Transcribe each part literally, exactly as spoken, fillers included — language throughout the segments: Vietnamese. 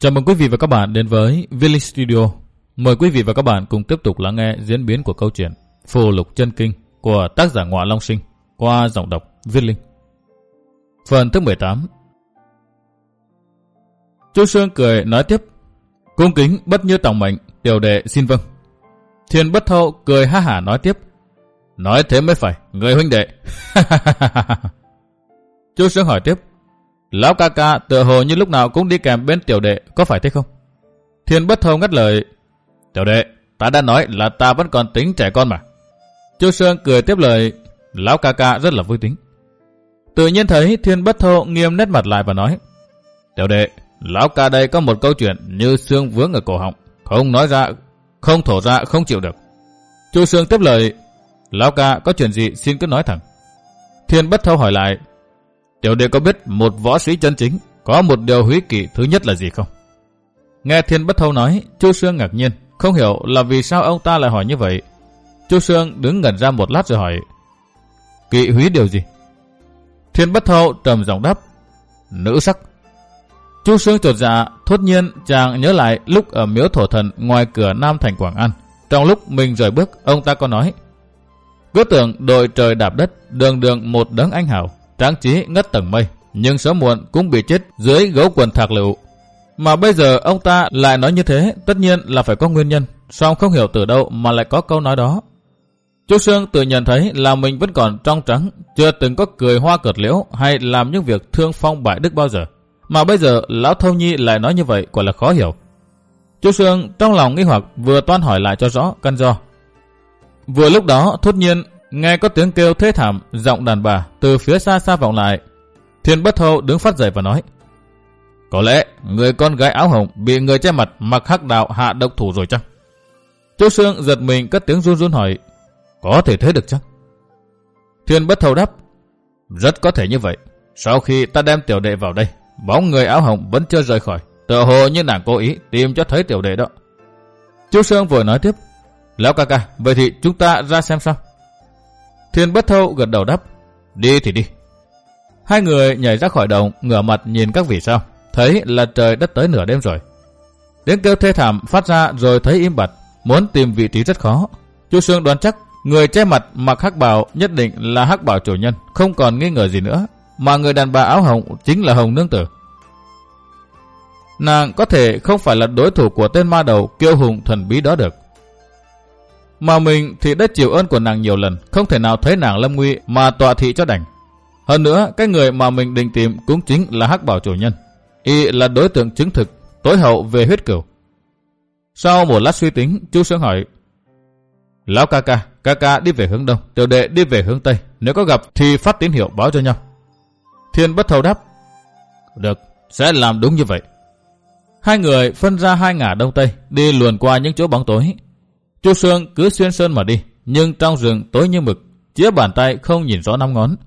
Chào mừng quý vị và các bạn đến với Viết Linh Studio. Mời quý vị và các bạn cùng tiếp tục lắng nghe diễn biến của câu chuyện Phù Lục Chân Kinh của tác giả Ngọa Long Sinh qua giọng đọc Viết Linh. Phần thứ mười tám. Chu Sương cười nói tiếp: Cung kính bất như tòng mệnh, tiểu đệ xin vâng. Thiên Bất Thâu cười ha hả nói tiếp: Nói thế mới phải, người huynh đệ. Chu Sương hỏi tiếp: Lão ca ca tựa hồ như lúc nào cũng đi kèm bên tiểu đệ, có phải thế không? Thiên Bất Thâu ngắt lời: Tiểu đệ, ta đã nói là ta vẫn còn tính trẻ con mà. Chu Sương cười tiếp lời: Lão ca ca rất là vui tính. Tự nhiên thấy Thiên Bất Thâu nghiêm nét mặt lại và nói: Tiểu đệ, lão ca đây có một câu chuyện như xương vướng ở cổ họng, không nói ra, không thổ ra không chịu được. Chu Sương tiếp lời: Lão ca có chuyện gì xin cứ nói thẳng. Thiên Bất Thâu hỏi lại: Tiểu đệ có biết một võ sĩ chân chính có một điều húy kỵ thứ nhất là gì không? Nghe Thiên Bất Thâu nói, Chu Sương ngạc nhiên, không hiểu là vì sao ông ta lại hỏi như vậy. Chu Sương đứng ngẩn ra một lát rồi hỏi: Kỵ húy điều gì? Thiên Bất Thâu trầm giọng đáp: Nữ sắc. Chu Sương chột dạ, thốt nhiên chàng nhớ lại lúc ở miếu thổ thần ngoài cửa Nam thành Quảng An. Trong lúc mình rời bước, ông ta có nói: Cứ tưởng đội trời đạp đất, đường đường một đấng anh hào, tráng trí ngất tầng mây, nhưng sớm muộn cũng bị chết dưới gấu quần thạc lựu. Mà bây giờ ông ta lại nói như thế, tất nhiên là phải có nguyên nhân, song không hiểu từ đâu mà lại có câu nói đó. Chu Sương tự nhận thấy là mình vẫn còn trong trắng, chưa từng có cười hoa cợt liễu hay làm những việc thương phong bại đức bao giờ. Mà bây giờ lão Thâu Nhi lại nói như vậy, quả là khó hiểu. Chu Sương trong lòng nghi hoặc, vừa toan hỏi lại cho rõ căn do. Vừa lúc đó thốt nhiên nghe có tiếng kêu thê thảm, giọng đàn bà từ phía xa xa vọng lại. Thiên Bất Thâu đứng phát dậy và nói: Có lẽ người con gái áo hồng bị người che mặt mặc hắc đạo hạ độc thủ rồi chăng? Chu Sương giật mình cất tiếng run run hỏi: Có thể thế được chăng? Thiên Bất Thâu đáp: Rất có thể như vậy. Sau khi ta đem tiểu đệ vào đây, bóng người áo hồng vẫn chưa rời khỏi, tựa hồ như nàng cố ý tìm cho thấy tiểu đệ đó. Chu Sương vội nói tiếp: Lão ca ca, vậy thì chúng ta ra xem sao? Thiên Bất Thâu gật đầu đáp: Đi thì đi. Hai người nhảy ra khỏi đồng, ngửa mặt nhìn các vì sao, thấy là trời đất tới nửa đêm rồi. Tiếng kêu thê thảm phát ra rồi thấy im bặt, muốn tìm vị trí rất khó. Chu Sương đoán chắc người che mặt mặc hắc bào nhất định là hắc bào chủ nhân, không còn nghi ngờ gì nữa, mà người đàn bà áo hồng chính là Hồng Nương Tử. Nàng có thể không phải là đối thủ của tên ma đầu kiêu hùng thần bí đó được. Mà mình thì đã chịu ơn của nàng nhiều lần, không thể nào thấy nàng lâm nguy mà tọa thị cho đành. Hơn nữa, cái người mà mình định tìm cũng chính là hắc bảo chủ nhân. Y là đối tượng chứng thực, tối hậu về huyết cửu. Sau một lát suy tính, Chu Sương hỏi: Lão ca ca, ca ca đi về hướng đông, tiểu đệ đi về hướng tây, nếu có gặp thì phát tín hiệu báo cho nhau. Thiên Bất Thâu đáp: Được, sẽ làm đúng như vậy. Hai người phân ra hai ngả đông tây, đi luồn qua những chỗ bóng tối. Chu Sương cứ xuyên sơn mà đi, nhưng trong rừng tối như mực, chĩa bàn tay không nhìn rõ năm ngón.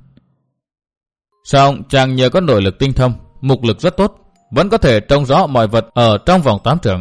Song chàng nhờ có nội lực tinh thâm, mục lực rất tốt, vẫn có thể trông rõ mọi vật ở trong vòng tám trượng.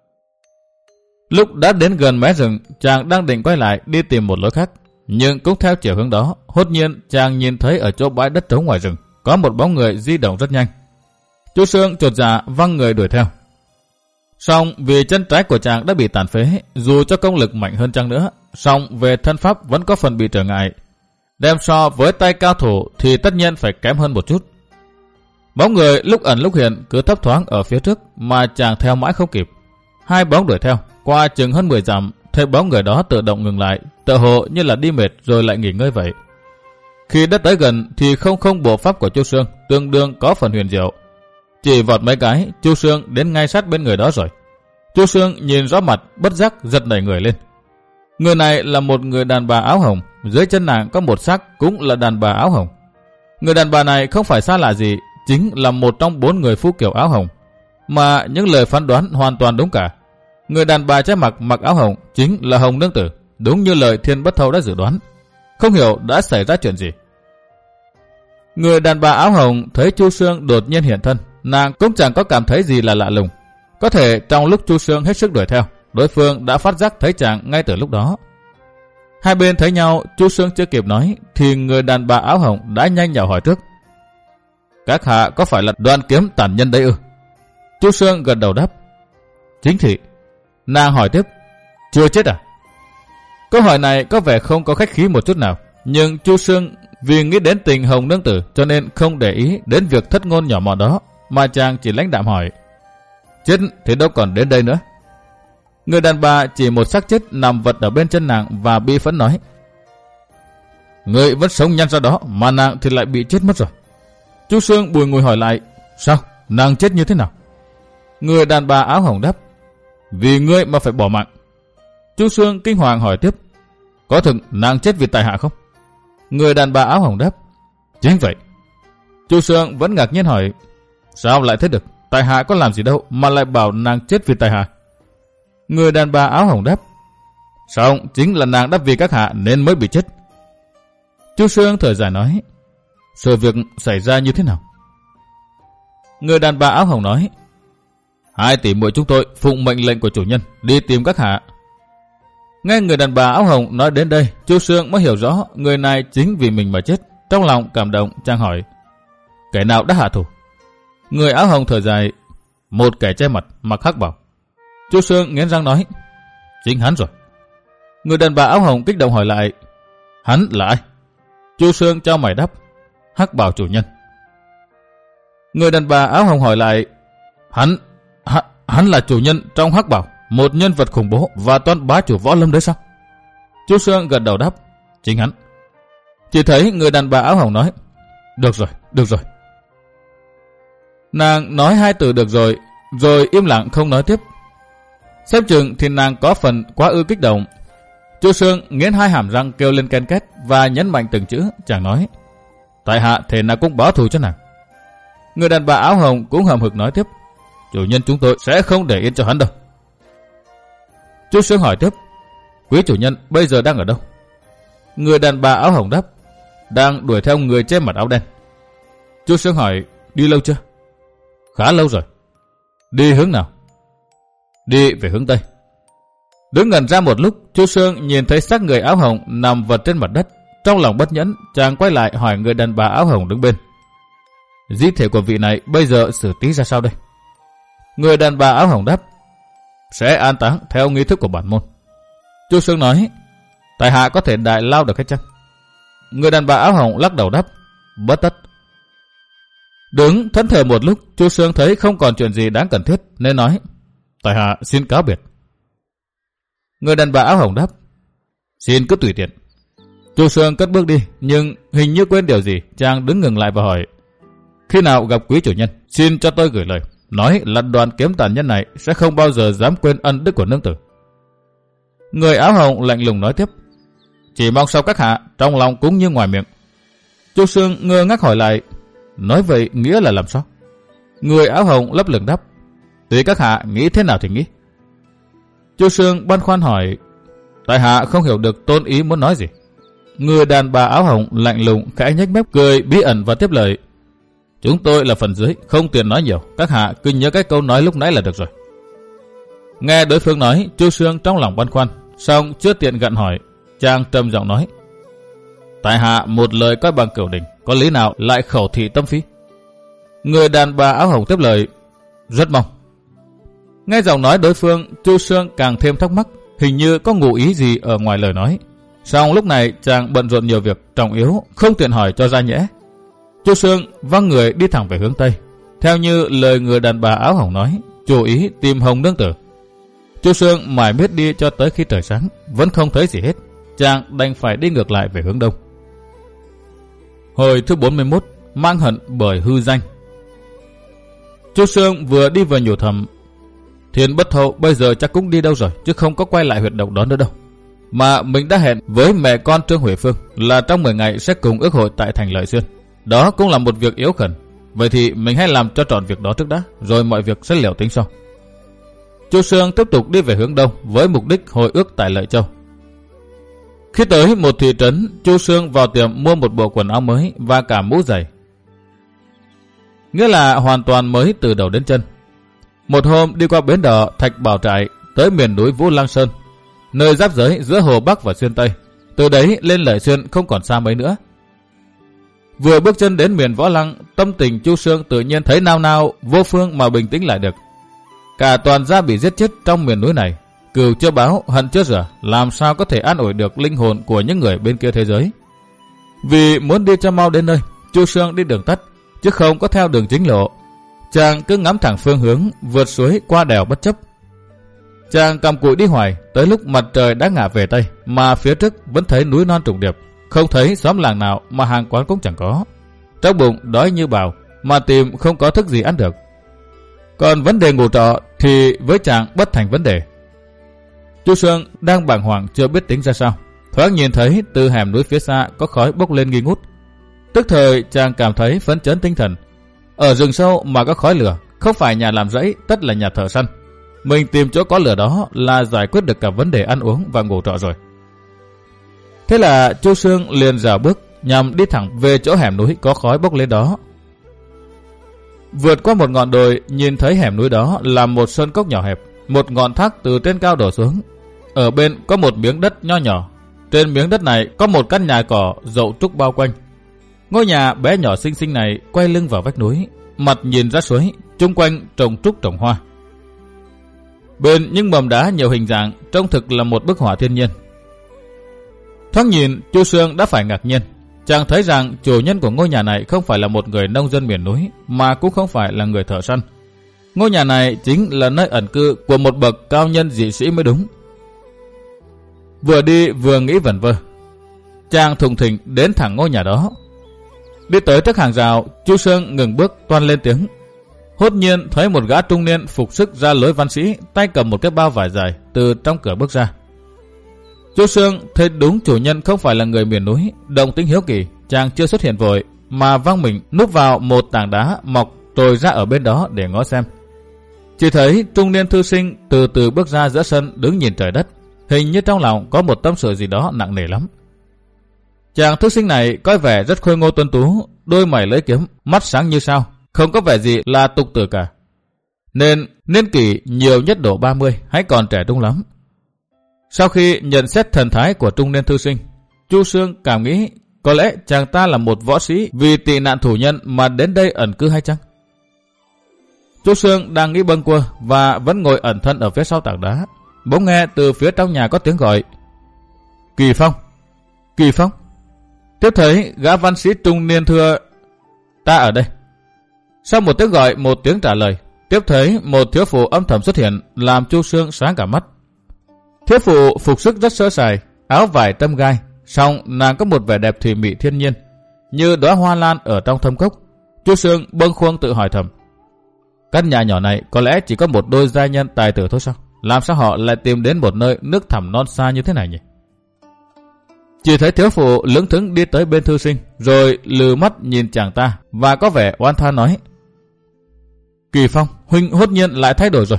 Lúc đã đến gần mé rừng, chàng đang định quay lại đi tìm một lối khác, nhưng cũng theo chiều hướng đó, hốt nhiên chàng nhìn thấy ở chỗ bãi đất trống ngoài rừng có một bóng người di động rất nhanh. Chu Sương chột dạ văng người đuổi theo. Song vì chân trái của chàng đã bị tàn phế, dù cho công lực mạnh hơn chăng nữa, song về thân pháp vẫn có phần bị trở ngại. Đem so với tay cao thủ thì tất nhiên phải kém hơn một chút. Bóng người lúc ẩn lúc hiện cứ thấp thoáng ở phía trước mà chàng theo mãi không kịp. Hai bóng đuổi theo, qua chừng hơn mười dặm, thấy bóng người đó tự động ngừng lại, tựa hồ như là đi mệt rồi lại nghỉ ngơi vậy. Khi đã tới gần thì không không bộ pháp của Chu Sương tương đương có phần huyền diệu. Chỉ vọt mấy cái, Chu Sương đến ngay sát bên người đó rồi. Chu Sương nhìn rõ mặt, bất giác giật nảy người lên. Người này là một người đàn bà áo hồng, dưới chân nàng có một xác cũng là đàn bà áo hồng. Người đàn bà này không phải xa lạ gì, chính là một trong bốn người phu kiều áo hồng. Mà những lời phán đoán hoàn toàn đúng cả. Người đàn bà che mặt mặc áo hồng chính là Hồng Nương Tử, đúng như lời Thiên Bất Thâu đã dự đoán. Không hiểu đã xảy ra chuyện gì. Người đàn bà áo hồng thấy Chu Sương đột nhiên hiện thân, nàng cũng chẳng có cảm thấy gì là lạ lùng. Có thể trong lúc Chu Sương hết sức đuổi theo, đối phương đã phát giác thấy chàng ngay từ lúc đó. Hai bên thấy nhau, Chu Sương chưa kịp nói thì người đàn bà áo hồng đã nhanh nhảu hỏi trước: Các hạ có phải là Đoan Kiếm tàn nhân đấy ư? Chu Sương gật đầu đáp. Chính thị. Nàng hỏi tiếp. Chưa chết à? Câu hỏi này có vẻ không có khách khí một chút nào, nhưng Chu Sương vì nghĩ đến tình Hồng nương tử cho nên không để ý đến việc thất ngôn nhỏ mọn đó, mà chàng chỉ lãnh đạm hỏi. Chết thì đâu còn đến đây nữa. Người đàn bà chỉ một xác chết nằm vật ở bên chân nàng và bi phẫn nói. Người vẫn sống nhăn ra đó mà nàng thì lại bị chết mất rồi. Chu Sương bùi ngùi hỏi lại. Sao? Nàng chết như thế nào? Người đàn bà áo hồng đáp. Vì ngươi mà phải bỏ mạng. Chu Sương kinh hoàng hỏi tiếp. Có thực nàng chết vì tại hạ không? Người đàn bà áo hồng đáp. Chính vậy. Chu Sương vẫn ngạc nhiên hỏi. Sao lại thế được? Tại hạ có làm gì đâu mà lại bảo nàng chết vì tại hạ? Người đàn bà áo hồng đáp. Sao chính là nàng đã vì các hạ nên mới bị chết. Chu Sương thở dài nói. Sự việc xảy ra như thế nào? Người đàn bà áo hồng nói. Hai tỷ muội chúng tôi phụng mệnh lệnh của chủ nhân đi tìm các hạ. Nghe người đàn bà áo hồng nói đến đây, Chu Sương mới hiểu rõ người này chính vì mình mà chết. Trong lòng cảm động, chàng hỏi. Kẻ nào đã hạ thủ? Người áo hồng thở dài. Một kẻ che mặt mặc hắc bào. Chu Sương nghiến răng nói. Chính hắn rồi. Người đàn bà áo hồng kích động hỏi lại. Hắn là ai? Chu Sương cho mày đáp. Hắc bào chủ nhân. Người đàn bà áo hồng hỏi lại. Hắn, hắn, hắn là chủ nhân trong hắc bào, một nhân vật khủng bố và toán bá chủ võ lâm đấy sao? Chu Sương gật đầu đáp. Chính hắn. Chỉ thấy người đàn bà áo hồng nói. Được rồi, được rồi. Nàng nói hai từ được rồi, rồi im lặng không nói tiếp. Xem chừng thì nàng có phần quá ư kích động. Chu Sương nghiến hai hàm răng kêu lên ken két và nhấn mạnh từng chữ, chàng nói. Tại hạ thể nào cũng báo thù cho nàng. Người đàn bà áo hồng cũng hậm hực nói tiếp. Chủ nhân chúng tôi sẽ không để yên cho hắn đâu. Chu Sương hỏi tiếp. Quý chủ nhân bây giờ đang ở đâu? Người đàn bà áo hồng đáp. Đang đuổi theo người che mặt áo đen. Chu Sương hỏi. Đi lâu chưa? Khá lâu rồi. Đi hướng nào? Đi về hướng Tây. Đứng ngẩn ra một lúc, Chu Sương nhìn thấy xác người áo hồng nằm vật trên mặt đất. Trong lòng bất nhẫn, chàng quay lại hỏi người đàn bà áo hồng đứng bên. Di thể của vị này bây giờ xử trí ra sao đây? Người đàn bà áo hồng đáp. Sẽ an táng theo nghi thức của bản môn. Chu Sương nói. Tại hạ có thể đại lao được hay chăng? Người đàn bà áo hồng lắc đầu đáp. Bất tất. Đứng thẫn thờ một lúc, Chu Sương thấy không còn chuyện gì đáng cần thiết nên nói. Tại hạ xin cáo biệt. Người đàn bà áo hồng đáp. Xin cứ tùy tiện. Chu Sương cất bước đi, nhưng hình như quên điều gì, chàng đứng ngừng lại và hỏi. Khi nào gặp quý chủ nhân, xin cho tôi gửi lời, nói là đoàn kiếm tàn nhân này sẽ không bao giờ dám quên ân đức của nương tử. Người áo hồng lạnh lùng nói tiếp. Chỉ mong sao các hạ trong lòng cũng như ngoài miệng. Chu Sương ngơ ngác hỏi lại. Nói vậy nghĩa là làm sao? Người áo hồng lấp lửng đáp. Tùy các hạ nghĩ thế nào thì nghĩ. Chu Sương băn khoăn hỏi. Tại hạ không hiểu được tôn ý muốn nói gì. Người đàn bà áo hồng lạnh lùng khẽ nhếch mép cười bí ẩn và tiếp lời. Chúng tôi là phần dưới, không tiền nói nhiều. Các hạ cứ nhớ cái câu nói lúc nãy là được rồi. Nghe đối phương nói, Chu Sương trong lòng băn khoăn, xong chưa tiện gặn hỏi, chàng trầm giọng nói. Tại hạ một lời coi bằng cửu đình, có lý nào lại khẩu thị tâm phí? Người đàn bà áo hồng tiếp lời. Rất mong. Nghe giọng nói đối phương, Chu Sương càng thêm thắc mắc, hình như có ngụ ý gì ở ngoài lời nói. Song lúc này chàng bận rộn nhiều việc trọng yếu, không tiện hỏi cho ra nhẽ. Chu Sương văng người đi thẳng về hướng Tây. Theo như lời người đàn bà áo hồng nói, chủ ý tìm Hồng nương tử. Chu Sương mải miết đi cho tới khi trời sáng, vẫn không thấy gì hết. Chàng đành phải đi ngược lại về hướng Đông. Hồi thứ bốn mươi mốt, mang hận bởi hư danh. Chu Sương vừa đi vừa nhủ thầm. Thiên Bất Thâu bây giờ chắc cũng đi đâu rồi, chứ không có quay lại huyệt động đó nữa đâu. Mà mình đã hẹn với mẹ con Trương Huệ Phương là trong mười ngày sẽ cùng ước hội tại thành Lợi Xuyên. Đó cũng là một việc yếu khẩn. Vậy thì mình hãy làm cho trọn việc đó trước đã, rồi mọi việc sẽ liệu tính sau. Chu Sương tiếp tục đi về hướng Đông với mục đích hội ước tại Lợi Châu. Khi tới một thị trấn, Chu Sương vào tiệm mua một bộ quần áo mới và cả mũ giày. Nghĩa là hoàn toàn mới từ đầu đến chân. Một hôm đi qua bến đò Thạch Bảo Trại tới miền núi Vũ Lăng Sơn, nơi giáp giới giữa Hồ Bắc và Xuyên Tây. Từ đấy lên Lợi Xuyên không còn xa mấy nữa. Vừa bước chân đến miền Võ Lăng, tâm tình Chu Sương tự nhiên thấy nao nao, vô phương mà bình tĩnh lại được. Cả toàn gia bị giết chết trong miền núi này, cừu chưa báo, hận chưa rửa, làm sao có thể an ủi được linh hồn của những người bên kia thế giới. Vì muốn đi cho mau đến nơi, Chu Sương đi đường tắt, chứ không có theo đường chính lộ. Chàng cứ ngắm thẳng phương hướng, vượt suối qua đèo bất chấp. Chàng cầm cụi đi hoài, tới lúc mặt trời đã ngả về tây, mà phía trước vẫn thấy núi non trùng điệp, không thấy xóm làng nào mà hàng quán cũng chẳng có. Trong bụng đói như bào, mà tìm không có thức gì ăn được. Còn vấn đề ngủ trọ thì với chàng bất thành vấn đề. Chu Sương đang bàng hoàng chưa biết tính ra sao, thoáng nhìn thấy từ hẻm núi phía xa có khói bốc lên nghi ngút. Tức thời chàng cảm thấy phấn chấn tinh thần. Ở rừng sâu mà có khói lửa, không phải nhà làm rẫy, tất là nhà thợ săn. Mình tìm chỗ có lửa đó là giải quyết được cả vấn đề ăn uống và ngủ trọ rồi. Thế là Chu Sương liền dạo bước nhằm đi thẳng về chỗ hẻm núi có khói bốc lên đó. Vượt qua một ngọn đồi, nhìn thấy hẻm núi đó là một sơn cốc nhỏ hẹp, một ngọn thác từ trên cao đổ xuống. Ở bên có một miếng đất nho nhỏ. Trên miếng đất này có một căn nhà cỏ dậu trúc bao quanh. Ngôi nhà bé nhỏ xinh xinh này quay lưng vào vách núi, mặt nhìn ra suối, chung quanh trồng trúc trồng hoa. Bên những mầm đá nhiều hình dạng, trông thực là một bức họa thiên nhiên. Thoáng nhìn, Chu Sương đã phải ngạc nhiên. Chàng thấy rằng chủ nhân của ngôi nhà này không phải là một người nông dân miền núi, mà cũng không phải là người thợ săn. Ngôi nhà này chính là nơi ẩn cư của một bậc cao nhân dị sĩ mới đúng. Vừa đi vừa nghĩ vẩn vơ, chàng thùng thình đến thẳng ngôi nhà đó. Đi tới trước hàng rào, Chu Sương ngừng bước toan lên tiếng. Hốt nhiên thấy một gã trung niên phục sức ra lối văn sĩ, tay cầm một cái bao vải dài từ trong cửa bước ra. Chu Sương thấy đúng chủ nhân không phải là người miền núi, động tính hiếu kỳ, chàng chưa xuất hiện vội mà văng mình núp vào một tảng đá mọc trồi ra ở bên đó để ngó xem. Chỉ thấy trung niên thư sinh từ từ bước ra giữa sân, đứng nhìn trời đất, hình như trong lòng có một tâm sự gì đó nặng nề lắm. Chàng thư sinh này có vẻ rất khôi ngô tuấn tú, đôi mày lưỡi kiếm, mắt sáng như sao, không có vẻ gì là tục tử cả. Nên niên kỷ nhiều nhất độ ba mươi, hay còn trẻ trung lắm. Sau khi nhận xét thần thái của trung niên thư sinh, Chu Sương cảm nghĩ có lẽ chàng ta là một võ sĩ vì tị nạn thủ nhân mà đến đây ẩn cư hay chăng? Chu Sương đang nghĩ bâng quơ và vẫn ngồi ẩn thân ở phía sau tảng đá. Bỗng nghe từ phía trong nhà có tiếng gọi: Kỳ Phong, Kỳ Phong. Tiếp thấy gã văn sĩ trung niên thưa: Ta ở đây. Sau một tiếng gọi, một tiếng trả lời, tiếp thấy một thiếu phụ âm thầm xuất hiện, làm Chu Sương sáng cả mắt. Thiếu phụ phục sức rất sơ sài, áo vải tâm gai, song nàng có một vẻ đẹp thùy mị thiên nhiên, như đóa hoa lan ở trong thâm cốc. Chu Sương bâng khuâng tự hỏi thầm: Căn nhà nhỏ này có lẽ chỉ có một đôi giai nhân tài tử thôi sao? Làm sao họ lại tìm đến một nơi nước thẳm non xa như thế này nhỉ? Chỉ thấy thiếu phụ lững thững đi tới bên thư sinh, rồi lừ mắt nhìn chàng ta và có vẻ oan than nói: Kỳ Phong, huynh hốt nhiên lại thay đổi rồi.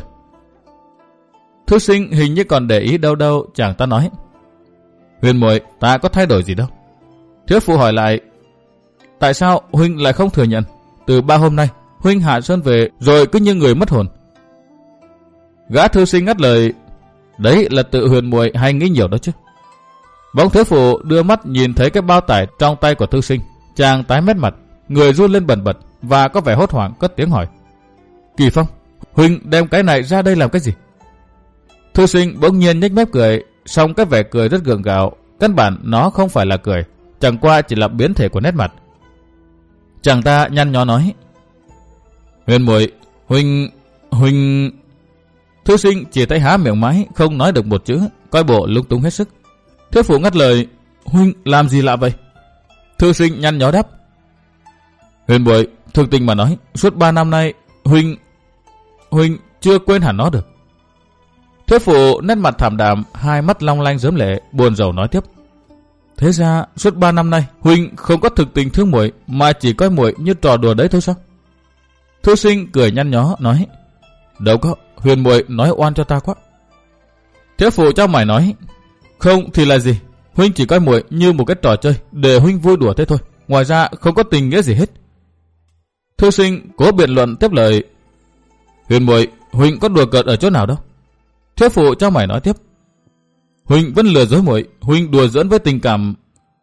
Thư sinh hình như còn để ý đâu đâu, chàng ta nói: Huyền muội, ta có thay đổi gì đâu. Thiếu phụ hỏi lại: Tại sao huynh lại không thừa nhận? Từ ba hôm nay huynh hạ sơn về rồi cứ như người mất hồn. Gã thư sinh ngắt lời: Đấy là tự huyền muội hay nghĩ nhiều đó chứ. Bỗng thiếu phụ đưa mắt nhìn thấy cái bao tải trong tay của thư sinh, chàng tái mét mặt, người run lên bần bật và có vẻ hốt hoảng cất tiếng hỏi: Kỳ Phong, huynh đem cái này ra đây làm cái gì? Thư sinh bỗng nhiên nhếch mép cười, song cái vẻ cười rất gượng gạo, căn bản nó không phải là cười, chẳng qua chỉ là biến thể của nét mặt. Chàng ta nhăn nhó nói: Huyền muội, huynh, huynh. Thư sinh chỉ thấy há miệng mãi, không nói được một chữ, coi bộ lung tung hết sức. Thiếu phụ ngắt lời: Huynh làm gì lạ vậy? Thư sinh nhăn nhó đáp: Huyền muội, thực tình mà nói, suốt ba năm nay huynh, huynh chưa quên hẳn nó được. Thiếu phụ nét mặt thảm đạm, hai mắt long lanh rớm lệ, buồn rầu nói tiếp: Thế ra suốt ba năm nay huynh không có thực tình thương muội, mà chỉ coi muội như trò đùa đấy thôi sao? Thư sinh cười nhăn nhó nói: Đâu có, huyền muội nói oan cho ta quá. Thiếu phụ chau mày nói: Không thì là gì, huynh chỉ coi muội như một cái trò chơi để huynh vui đùa thế thôi, ngoài ra không có tình nghĩa gì hết. Thư sinh cố biện luận tiếp lời: Huyền muội, huynh có đùa cợt ở chỗ nào đâu. Thiếu phụ chau mày nói tiếp: Huynh vẫn lừa dối muội, huynh đùa giỡn với tình cảm.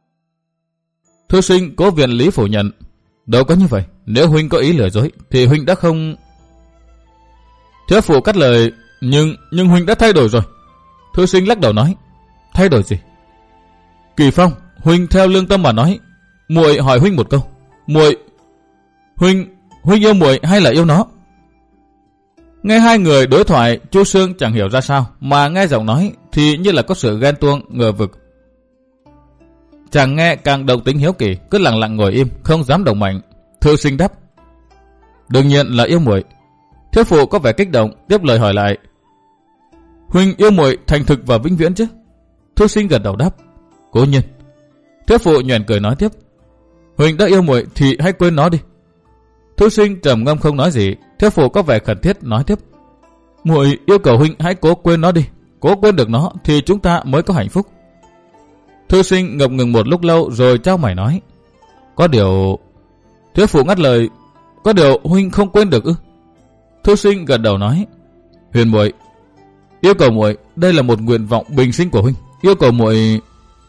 Thư sinh cố viện lý phủ nhận: Đâu có như vậy, nếu huynh có ý lừa dối thì huynh đã không. Thiếu phụ cắt lời, nhưng nhưng huynh đã thay đổi rồi. Thư sinh lắc đầu nói, thay đổi gì? Kỳ Phong, huynh theo lương tâm mà nói, muội hỏi huynh một câu, muội, huynh, huynh yêu muội hay là yêu nó? Nghe hai người đối thoại, Chu Sương chẳng hiểu ra sao, mà nghe giọng nói thì như là có sự ghen tuông, ngờ vực. Chàng nghe càng động tính hiếu kỳ, cứ lặng lặng ngồi im, không dám động mạnh. Thư sinh đáp, đương nhiên là yêu muội. Thiếu phụ có vẻ kích động, tiếp lời hỏi lại, huynh yêu muội thành thực và vĩnh viễn chứ? Thư sinh gật đầu đáp, cố nhiên. Thiếu phụ nhoẻn cười nói tiếp, huynh đã yêu muội thì hãy quên nó đi. Thư sinh trầm ngâm không nói gì. Thiếu phụ có vẻ khẩn thiết nói tiếp, muội yêu cầu huynh hãy cố quên nó đi, cố quên được nó thì chúng ta mới có hạnh phúc. Thư sinh ngập ngừng một lúc lâu rồi trao mày nói, có điều... Thiếu phụ ngắt lời, có điều huynh không quên được ư? Thư sinh gật đầu nói, Huyền muội yêu cầu muội, đây là một nguyện vọng bình sinh của huynh, yêu cầu muội.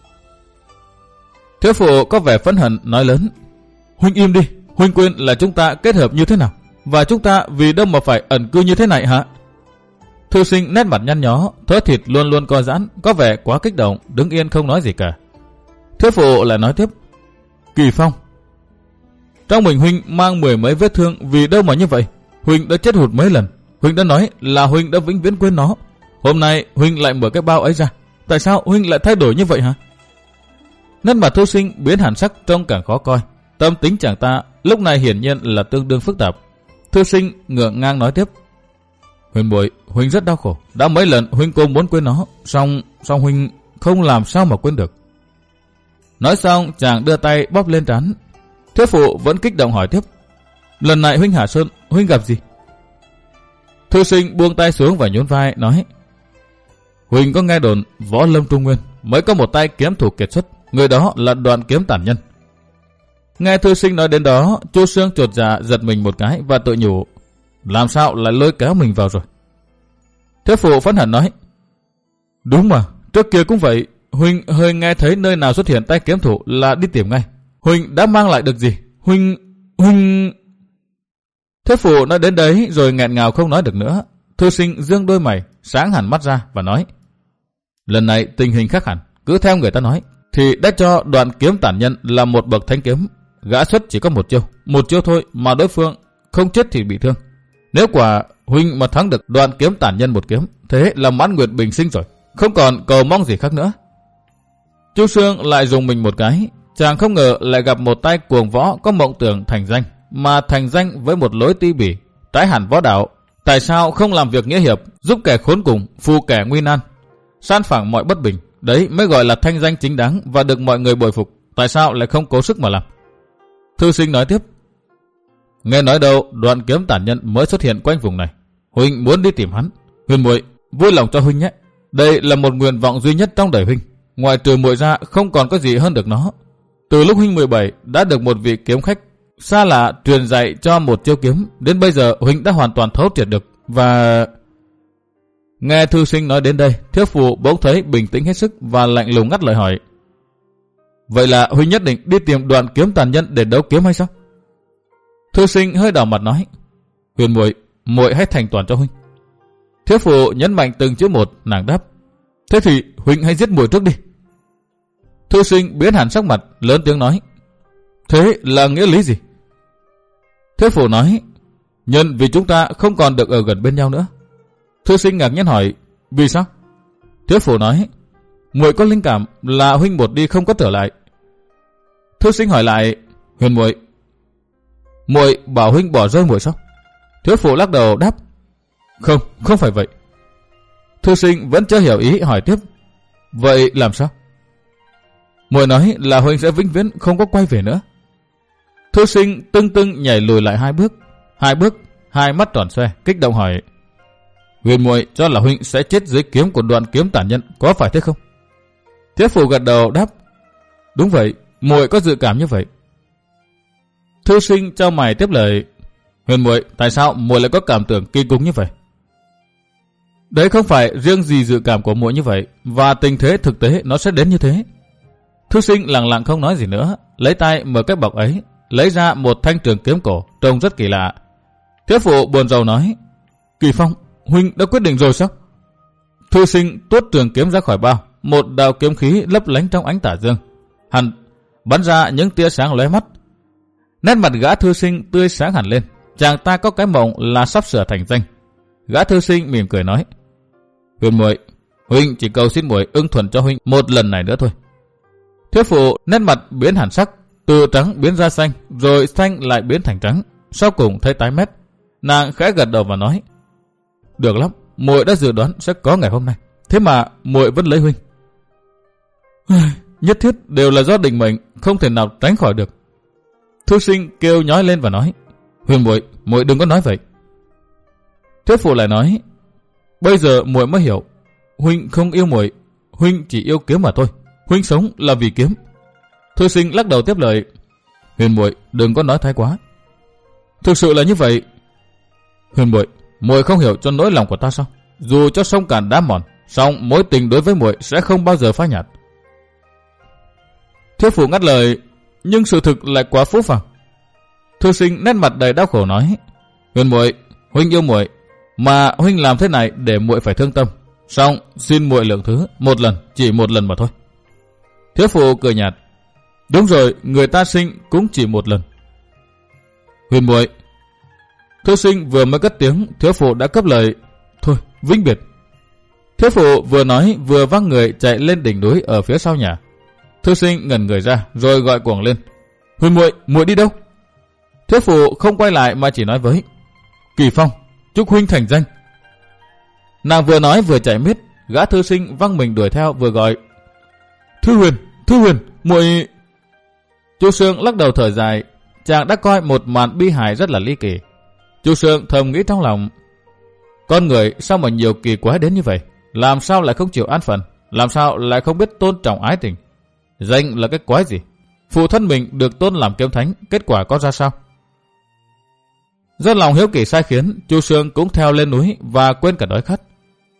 Thiếu phụ có vẻ phẫn hận nói lớn, huynh im đi, huynh quên là chúng ta kết hợp như thế nào, và chúng ta vì đâu mà phải ẩn cư như thế này hả? Thư sinh nét mặt nhăn nhó, thớ thịt luôn luôn co giãn, có vẻ quá kích động, đứng yên không nói gì cả. Thiếu phụ lại nói tiếp, Kỳ Phong, trong mình huynh mang mười mấy vết thương, vì đâu mà như vậy? Huynh đã chết hụt mấy lần, huynh đã nói là huynh đã vĩnh viễn quên nó. Hôm nay huynh lại mở cái bao ấy ra, tại sao huynh lại thay đổi như vậy hả? Nét mặt thư sinh biến hẳn sắc, trông càng khó coi. Tâm tính chàng ta lúc này hiển nhiên là tương đương phức tạp. Thư sinh ngượng ngang nói tiếp, Huyền muội, huynh rất đau khổ, đã mấy lần huynh cô muốn quên nó, song song huynh không làm sao mà quên được. Nói xong chàng đưa tay bóp lên trán. Thiếu phụ vẫn kích động hỏi tiếp, lần này huynh Hà Sơn, huynh gặp gì? Thư sinh buông tay xuống và nhún vai nói, huynh có nghe đồn võ lâm Trung Nguyên mới có một tay kiếm thủ kiệt xuất, người đó là Đoạn Kiếm Tản Nhân. Nghe thư sinh nói đến đó, Chu Sương chột dạ giật mình một cái và tự nhủ, làm sao lại lôi kéo mình vào rồi? Thiếu phụ phẫn hận nói, đúng mà, trước kia cũng vậy, huynh hơi nghe thấy nơi nào xuất hiện tay kiếm thủ là đi tìm ngay. Huynh đã mang lại được gì? Huynh... huynh... Thiếu phụ nói đến đấy rồi nghẹn ngào không nói được nữa. Thư sinh dương đôi mày, sáng hẳn mắt ra và nói, lần này tình hình khác hẳn, cứ theo người ta nói thì đã cho Đoạn Kiếm Tản Nhân là một bậc thánh kiếm, gã xuất chỉ có một chiêu, một chiêu thôi mà đối phương không chết thì bị thương. Nếu quả huynh mà thắng được Đoạn Kiếm Tản Nhân một kiếm, thế là mãn nguyện bình sinh rồi, không còn cầu mong gì khác nữa. Chu Sương lại dùng mình một cái, chàng không ngờ lại gặp một tay cuồng võ có mộng tưởng thành danh, mà thành danh với một lối ti bỉ, trái hẳn võ đạo. Tại sao không làm việc nghĩa hiệp, giúp kẻ khốn cùng, phù kẻ nguy nan, san phẳng mọi bất bình, đấy mới gọi là thanh danh chính đáng và được mọi người bồi phục. Tại sao lại không cố sức mà làm? Thư sinh nói tiếp, nghe nói đâu Đoạn Kiếm Tản Nhân mới xuất hiện quanh vùng này, huynh muốn đi tìm hắn. Huyền muội vui lòng cho huynh nhé, đây là một nguyện vọng duy nhất trong đời huynh, ngoài trừ muội ra không còn có gì hơn được nó. Từ lúc huynh mười bảy đã được một vị kiếm khách xa lạ truyền dạy cho một chiêu kiếm, đến bây giờ huynh đã hoàn toàn thấu triệt được. Và... Nghe thư sinh nói đến đây, thiếu phụ bỗng thấy bình tĩnh hết sức và lạnh lùng ngắt lời hỏi, vậy là huynh nhất định đi tìm Đoạn Kiếm Tàn Nhân để đấu kiếm hay sao? Thư sinh hơi đỏ mặt nói, Huyền muội, muội hãy thành toàn cho huynh. Thiếu phụ nhấn mạnh từng chữ một, nàng đáp, thế thì huynh hãy giết muội trước đi. Thư sinh biến hẳn sắc mặt, lớn tiếng nói, thế là nghĩa lý gì? Thiếu phụ nói, nhân vì chúng ta không còn được ở gần bên nhau nữa. Thư sinh ngạc nhiên hỏi, vì sao? Thiếu phụ nói, muội có linh cảm là huynh một đi không có trở lại. Thư sinh hỏi lại, Huyền muội, muội bảo huynh bỏ rơi muội sao? Thiếu phụ lắc đầu đáp, không, không phải vậy. Thư sinh vẫn chưa hiểu ý hỏi tiếp, vậy làm sao? Muội nói là huynh sẽ vĩnh viễn không có quay về nữa. Thư sinh tưng tưng nhảy lùi lại hai bước, hai bước, hai mắt tròn xoe, kích động hỏi, Huyền muội cho là huynh sẽ chết dưới kiếm của Đoạn Kiếm Tản Nhân, có phải thế không? Thiếu phụ gật đầu đáp, đúng vậy, muội có dự cảm như vậy. Thư sinh trao mày tiếp lời, Huyền muội, tại sao muội lại có cảm tưởng kỳ cục như vậy? Đấy không phải riêng gì dự cảm của muội như vậy, và tình thế thực tế nó sẽ đến như thế. Thư sinh lặng lặng không nói gì nữa, lấy tay mở cái bọc ấy, lấy ra một thanh trường kiếm cổ trông rất kỳ lạ. Thiếu phụ buồn rầu nói, Kỳ Phong, huynh đã quyết định rồi sao? Thư sinh tuốt trường kiếm ra khỏi bao, một đạo kiếm khí lấp lánh trong ánh tà dương. Hắn bắn ra những tia sáng lóe mắt. Nét mặt gã thư sinh tươi sáng hẳn lên. Chàng ta có cái mộng là sắp sửa thành danh. Gã thư sinh mỉm cười nói: Huyền muội, huynh chỉ cầu xin muội ưng thuận cho huynh một lần này nữa thôi. Thiếu phụ nét mặt biến hẳn sắc, từ trắng biến ra xanh, rồi xanh lại biến thành trắng, sau cùng thấy tái mét. Nàng khẽ gật đầu và nói: Được lắm, muội đã dự đoán sẽ có ngày hôm nay, thế mà muội vẫn lấy huynh. Nhất thiết đều là do định mệnh, không thể nào tránh khỏi được. Thư sinh kêu nhói lên và nói: Huyền muội, muội đừng có nói vậy. Thiếu phụ lại nói: Bây giờ muội mới hiểu, huynh không yêu muội, huynh chỉ yêu kiếm mà thôi. Huynh sống là vì kiếm. Thư sinh lắc đầu tiếp lời: Huyền muội đừng có nói thái quá. Thực sự là như vậy. Huyền muội, muội không hiểu cho nỗi lòng của ta sao? Dù cho sông cạn đá mòn, song mối tình đối với muội sẽ không bao giờ phai nhạt. Thiếu phụ ngắt lời: Nhưng sự thực lại quá phũ phàng. Thư sinh nét mặt đầy đau khổ nói: Huyền muội, huynh yêu muội, mà huynh làm thế này để muội phải thương tâm. Song xin muội lượng thứ, một lần, chỉ một lần mà thôi. Thiếu phụ cười nhạt: Đúng rồi, người ta sinh cũng chỉ một lần. Huyền muội. Thư sinh vừa mới cất tiếng, thiếu phụ đã cấp lời: Thôi, vĩnh biệt. Thiếu phụ vừa nói vừa vác người chạy lên đỉnh núi ở phía sau nhà. Thư sinh ngẩn người ra rồi gọi cuồng lên: Huyền muội, muội đi đâu? Thiếu phụ không quay lại mà chỉ nói với: Kỳ Phong, chúc huynh thành danh. Nàng vừa nói vừa chạy miết. Gã thư sinh văng mình đuổi theo vừa gọi: Thư Huyền, Thư Huyền, muội. Chu Sương lắc đầu thở dài. Chàng đã coi một màn bi hài rất là ly kỳ. Chu Sương thầm nghĩ trong lòng: Con người sao mà nhiều kỳ quái đến như vậy? Làm sao lại không chịu an phận? Làm sao lại không biết tôn trọng ái tình? Danh là cái quái gì? Phụ thân mình được tôn làm kiếm thánh, kết quả có ra sao? Do lòng hiếu kỳ sai khiến, Chu Sương cũng theo lên núi và quên cả đói khát.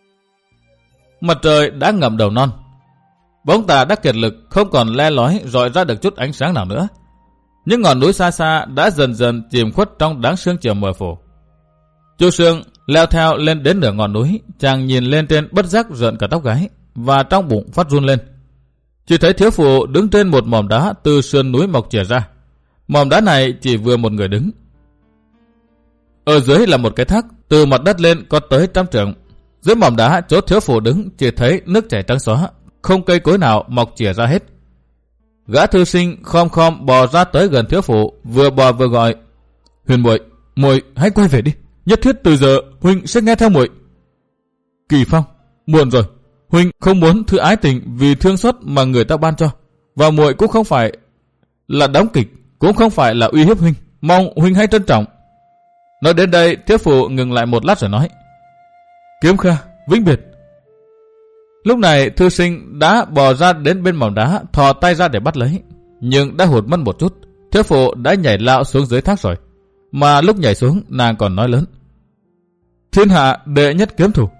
Mặt trời đã ngậm đầu non, bóng tà đã kiệt lực, không còn le lói rọi ra được chút ánh sáng nào nữa. Những ngọn núi xa xa đã dần dần chìm khuất trong đám sương chiều mờ phủ. Chu Sương leo theo lên đến nửa ngọn núi, chàng nhìn lên trên bất giác rợn cả tóc gáy và trong bụng phát run lên. Chỉ thấy thiếu phụ đứng trên một mỏm đá từ sườn núi mọc chìa ra. Mỏm đá này chỉ vừa một người đứng. Ở dưới là một cái thác, từ mặt đất lên có tới trăm trượng. Dưới mỏm đá chỗ thiếu phụ đứng chỉ thấy nước chảy trắng xóa, không cây cối nào mọc chìa ra hết. Gã thư sinh khom khom bò ra tới gần thiếu phụ, vừa bò vừa gọi: Huyền muội, muội hãy quay về đi, nhất thiết từ giờ huynh sẽ nghe theo muội. Kỳ Phong, muộn rồi, huynh không muốn thứ ái tình vì thương xót mà người ta ban cho, và muội cũng không phải là đóng kịch, cũng không phải là uy hiếp huynh, mong huynh hãy trân trọng. Nói đến đây, thiếu phụ ngừng lại một lát rồi nói: Kiếm Kha, vĩnh biệt. Lúc này thư sinh đã bò ra đến bên mỏm đá, thò tay ra để bắt lấy, nhưng đã hụt mất một chút. Thiếu phụ đã nhảy lao xuống dưới thác rồi, mà lúc nhảy xuống nàng còn nói lớn: Thiên hạ đệ nhất kiếm thủ.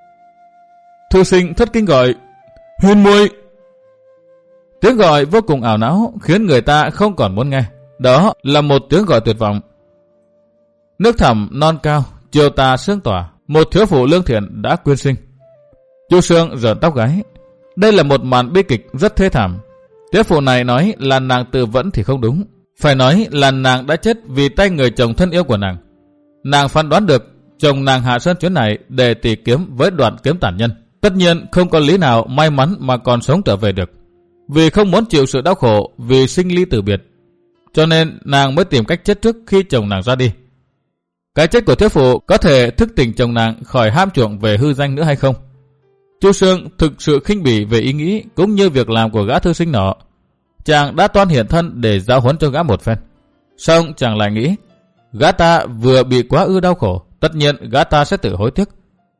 Thư sinh thất kinh gọi: Huyền muội. Tiếng gọi vô cùng ảo não, khiến người ta không còn muốn nghe. Đó là một tiếng gọi tuyệt vọng. Nước thẳm non cao, chiều tà sương tỏa, một thiếu phụ lương thiện đã quyên sinh. Chu Sương rợn tóc gáy. Đây là một màn bi kịch rất thê thảm. Thiếu phụ này nói là nàng tự vẫn thì không đúng, phải nói là nàng đã chết vì tay người chồng thân yêu của nàng. Nàng phán đoán được chồng nàng hạ sơn chuyến này để tỉ kiếm với đoạn kiếm tàn nhân. Tất nhiên không có lý nào may mắn mà còn sống trở về được. Vì không muốn chịu sự đau khổ vì sinh ly tử biệt, cho nên nàng mới tìm cách chết trước khi chồng nàng ra đi. Cái chết của thiếu phụ có thể thức tỉnh chồng nàng khỏi ham chuộng về hư danh nữa hay không? Chu Sương thực sự khinh bỉ về ý nghĩ cũng như việc làm của gã thư sinh nọ. Chàng đã toan hiện thân để giáo huấn cho gã một phen. Xong chàng lại nghĩ, gã ta vừa bị quá ư đau khổ, tất nhiên gã ta sẽ tự hối tiếc.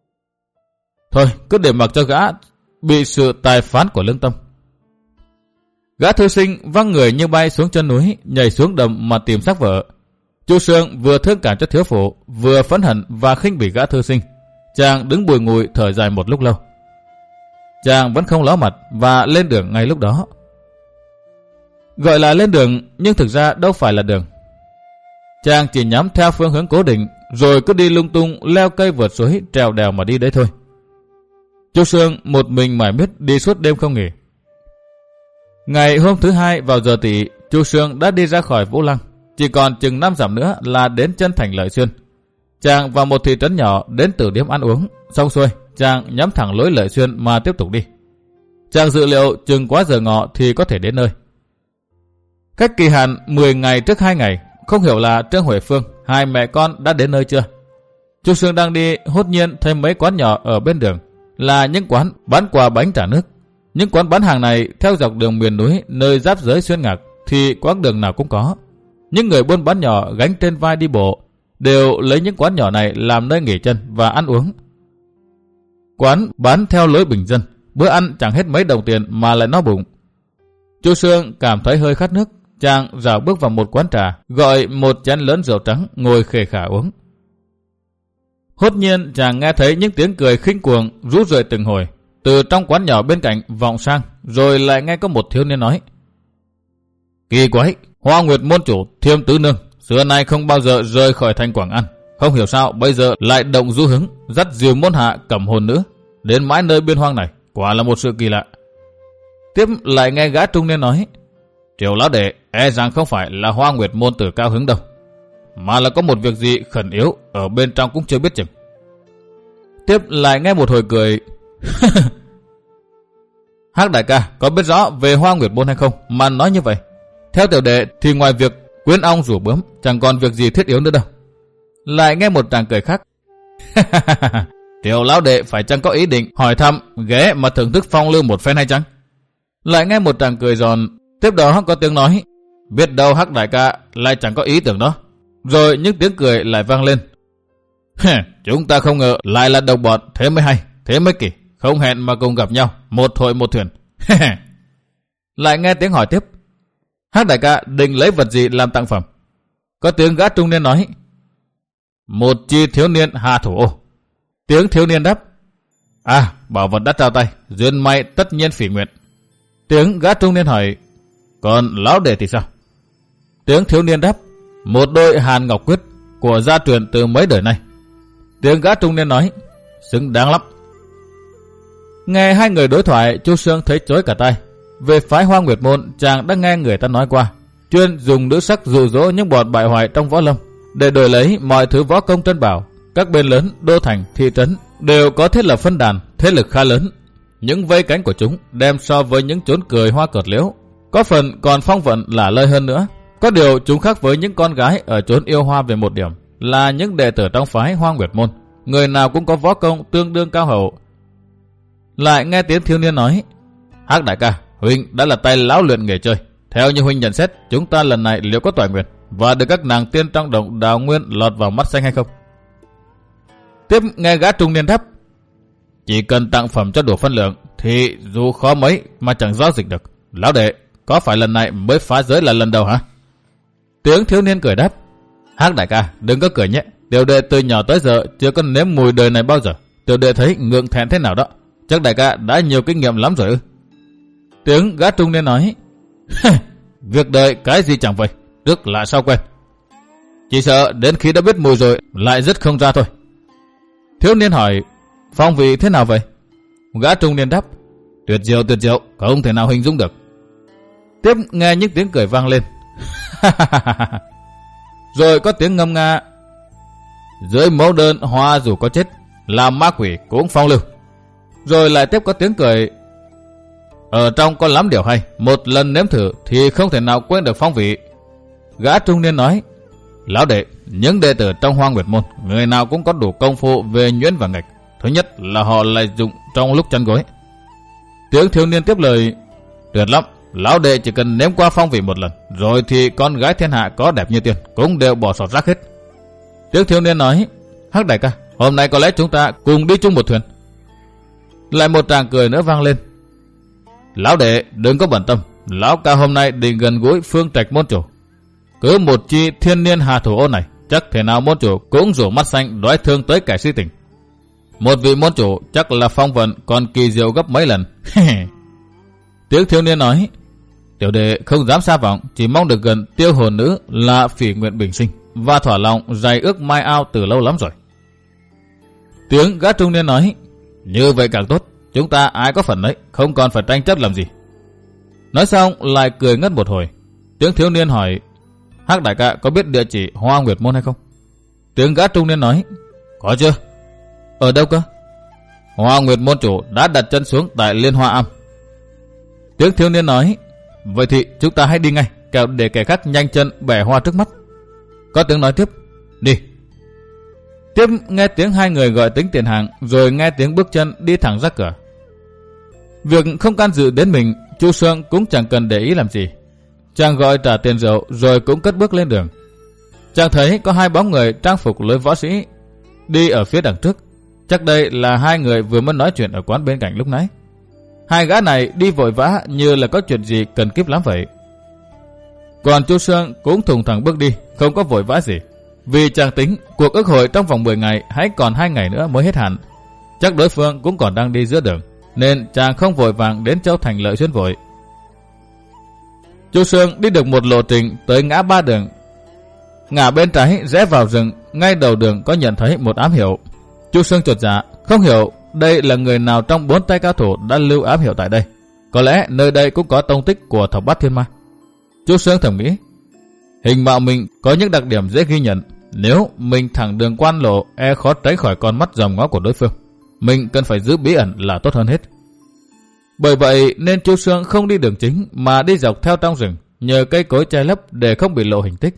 Thôi, cứ để mặc cho gã bị sự tài phán của lương tâm. Gã thư sinh văng người như bay xuống chân núi, nhảy xuống đầm mà tìm xác vợ. Chu Sương vừa thương cảm cho thiếu phụ, vừa phẫn hận và khinh bỉ gã thư sinh. Chàng đứng bùi ngùi thở dài một lúc lâu. Chàng vẫn không ló mặt và lên đường ngay lúc đó. Gọi là lên đường nhưng thực ra đâu phải là đường. Chàng chỉ nhắm theo phương hướng cố định, rồi cứ đi lung tung leo cây vượt suối trèo đèo mà đi đấy thôi. Chu Sương một mình mải miết đi suốt đêm không nghỉ. Ngày hôm thứ hai vào giờ tỵ, Chu Sương đã đi ra khỏi Vũ Lăng, chỉ còn chừng năm dặm nữa là đến chân thành Lợi Xuyên. Chàng vào một thị trấn nhỏ đến Tử Điếm ăn uống, xong xuôi chàng nhắm thẳng lối Lợi Xuyên mà tiếp tục đi. Chàng dự liệu chừng quá giờ ngọ thì có thể đến nơi. Cách kỳ hạn mười ngày trước hai ngày, không hiểu là Trương Huệ Phương, hai mẹ con đã đến nơi chưa. Chu Sương đang đi, hốt nhiên thấy mấy quán nhỏ ở bên đường, là những quán bán quà bánh trà nước. Những quán bán hàng này theo dọc đường miền núi nơi giáp giới Xuyên Ngạc thì quãng đường nào cũng có. Những người buôn bán nhỏ gánh trên vai đi bộ đều lấy những quán nhỏ này làm nơi nghỉ chân và ăn uống. Quán bán theo lối bình dân, bữa ăn chẳng hết mấy đồng tiền mà lại no bụng. Chu Sương cảm thấy hơi khát nước, chàng rảo bước vào một quán trà, gọi một chén lớn rượu trắng ngồi khề khả uống. Hốt nhiên chàng nghe thấy những tiếng cười khinh cuồng rú rượi từng hồi từ trong quán nhỏ bên cạnh vọng sang, rồi lại nghe có một thiếu niên nói: Kỳ quái, Hoa Nguyệt môn chủ Thiêm Tứ Nương xưa nay không bao giờ rời khỏi thành Quảng An, không hiểu sao bây giờ lại động du hứng dắt diều môn hạ cẩm hồn nữ đến mãi nơi biên hoang này, quả là một sự kỳ lạ. Tiếp lại nghe gã trung niên nói: Triều lão đệ e rằng không phải là Hoa Nguyệt môn tử cao hứng đâu, mà là có một việc gì khẩn yếu ở bên trong cũng chưa biết chừng. Tiếp lại nghe một hồi cười: Hắc đại ca có biết rõ về Hoa Nguyệt môn hay không mà nói như vậy? Theo tiểu đệ thì ngoài việc quyến ong rủ bướm chẳng còn việc gì thiết yếu nữa đâu. Lại nghe một tràng cười khác: Triều lão đệ phải chăng có ý định hỏi thăm ghé mà thưởng thức phong lưu một phen hay chăng? Lại nghe một tràng cười giòn. Tiếp đó có tiếng nói: Biết đâu Hắc đại ca lại chẳng có ý tưởng đó. Rồi những tiếng cười lại vang lên: Chúng ta không ngờ lại là đồng bọn, thế mới hay, thế mới kỳ, không hẹn mà cùng gặp nhau, một hội một thuyền. Lại nghe tiếng hỏi tiếp: Hắc đại ca định lấy vật gì làm tặng phẩm? Có tiếng gã trung niên nói: Một chi thiếu niên hà thủ ô. Tiếng thiếu niên đáp: À, bảo vật đã trao tay, duyên may tất nhiên phỉ nguyện. Tiếng gã trung niên hỏi: Còn lão đệ thì sao? Tiếng thiếu niên đáp: Một đôi hàn ngọc quyết của gia truyền từ mấy đời nay. Tiếng gã trung niên nói: Xứng đáng lắm. Nghe hai người đối thoại, Chu Sương thấy chối cả tai. Về phái Hoa Nguyệt môn, chàng đã nghe người ta nói qua, chuyên dùng nữ sắc dụ dỗ những bọn bại hoại trong võ lâm để đổi lấy mọi thứ võ công trân bảo. Các bên lớn, đô thành, thị trấn đều có thiết lập phân đàn, thế lực khá lớn. Những vây cánh của chúng đem so với những chốn cười hoa cợt liễu, có phần còn phong vận lả lơi hơn nữa. Có điều chúng khác với những con gái ở chốn yêu hoa về một điểm là những đệ tử trong phái Hoa Nguyệt môn, người nào cũng có võ công tương đương cao hậu. Lại nghe tiếng thiếu niên nói: Hắc đại ca, huynh đã là tay lão luyện nghề chơi. Theo như huynh nhận xét, chúng ta lần này liệu có toại nguyện và được các nàng tiên trong động Đào Nguyên lọt vào mắt xanh hay không? Tiếp nghe gã trung niên đáp: Chỉ cần tặng phẩm cho đủ phân lượng thì dù khó mấy mà chẳng giao dịch được. Lão đệ, có phải lần này mới phá giới là lần đầu hả? Tiếng thiếu niên cười đáp: Hắc đại ca, đừng có cười nhé. Tiểu đệ từ nhỏ tới giờ chưa có nếm mùi đời này bao giờ. Tiểu đệ thấy ngượng thẹn thế nào đó. Chắc đại ca đã nhiều kinh nghiệm lắm rồi ư? Tiếng gã trung niên nói: Việc đời cái gì chẳng vậy, trước là sao quen. Chỉ sợ đến khi đã biết mùi rồi lại dứt không ra thôi. Thiếu niên hỏi: Phong vị thế nào vậy? Gã trung niên đáp: Tuyệt diệu tuyệt diệu, không thể nào hình dung được. Tiếp nghe những tiếng cười vang lên. Rồi có tiếng ngâm nga: Dưới mẫu đơn hoa dù có chết, làm ma quỷ cũng phong lưu. Rồi lại tiếp có tiếng cười: Ở trong có lắm điều hay, một lần nếm thử thì không thể nào quên được phong vị. Gã trung niên nói: Lão đệ, những đệ tử trong Hoa Nguyệt môn, người nào cũng có đủ công phu về nhuyễn và nghịch. Thứ nhất là họ lại dụng trong lúc chăn gối. Tiếng thiếu niên tiếp lời: Tuyệt lắm, lão đệ chỉ cần nếm qua phong vị một lần, rồi thì con gái thiên hạ có đẹp như tiên cũng đều bỏ sọt rác hết. Tiếng thiếu niên nói: Hắc đại ca, hôm nay có lẽ chúng ta cùng đi chung một thuyền. Lại một tràng cười nữa vang lên: Lão đệ đừng có bận tâm, lão ca hôm nay định gần gũi Phương Trạch môn chủ. Cứ một chi thiên niên hà thủ ô này, chắc thể nào môn chủ cũng rủ mắt xanh đói thương tới kẻ si tình. Một vị môn chủ chắc là phong vận còn kỳ diệu gấp mấy lần. Tiếng thiếu niên nói: Tiểu đệ không dám xa vọng, chỉ mong được gần tiêu hồn nữ là Phỉ Nguyện bình sinh. và thỏa lòng dày ước mai ao từ lâu lắm rồi. Tiếng gã trung niên nói, như vậy càng tốt, chúng ta ai có phần đấy, không còn phải tranh chấp làm gì. Nói xong lại cười ngất một hồi. Tiếng thiếu niên hỏi, Hắc đại ca có biết địa chỉ Hoa Nguyệt Môn hay không? Tiếng gã trung niên nói, có chưa? Ở đâu cơ? Hoa Nguyệt Môn chủ đã đặt chân xuống tại Liên Hoa Am. Tiếng thiếu niên nói, vậy thì chúng ta hãy đi ngay, kẻo để kẻ khác nhanh chân bẻ hoa trước mắt. Có tiếng nói tiếp, đi. Tiếp nghe tiếng hai người gọi tính tiền hàng, rồi nghe tiếng bước chân đi thẳng ra cửa. Việc không can dự đến mình, Chu Sương cũng chẳng cần để ý làm gì. Chàng gọi trả tiền rượu rồi cũng cất bước lên đường. Chàng thấy có hai bóng người trang phục lối võ sĩ đi ở phía đằng trước. Chắc đây là hai người vừa mới nói chuyện ở quán bên cạnh lúc nãy. Hai gã này đi vội vã như là có chuyện gì cần kíp lắm vậy. Còn Chu Sương cũng thùng thẳng bước đi, không có vội vã gì. Vì chàng tính cuộc ước hội trong vòng mười ngày hãy còn hai ngày nữa mới hết hạn. Chắc đối phương cũng còn đang đi giữa đường, nên chàng không vội vàng đến Châu Thành Lợi xuyên vội. Chu Sương đi được một lộ trình tới ngã ba đường. Ngã bên trái rẽ vào rừng, ngay đầu đường có nhận thấy một ám hiệu. Chu Sương chột dạ, không hiểu đây là người nào trong bốn tay cao thủ đã lưu ám hiệu tại đây. Có lẽ nơi đây cũng có tông tích của thập bát thiên ma. Chu Sương thầm nghĩ, hình mạo mình có những đặc điểm dễ ghi nhận. Nếu mình thẳng đường quan lộ, e khó tránh khỏi con mắt dòm ngó của đối phương. Mình cần phải giữ bí ẩn là tốt hơn hết. Bởi vậy nên Chu Sương không đi đường chính mà đi dọc theo trong rừng, nhờ cây cối che lấp để không bị lộ hình tích.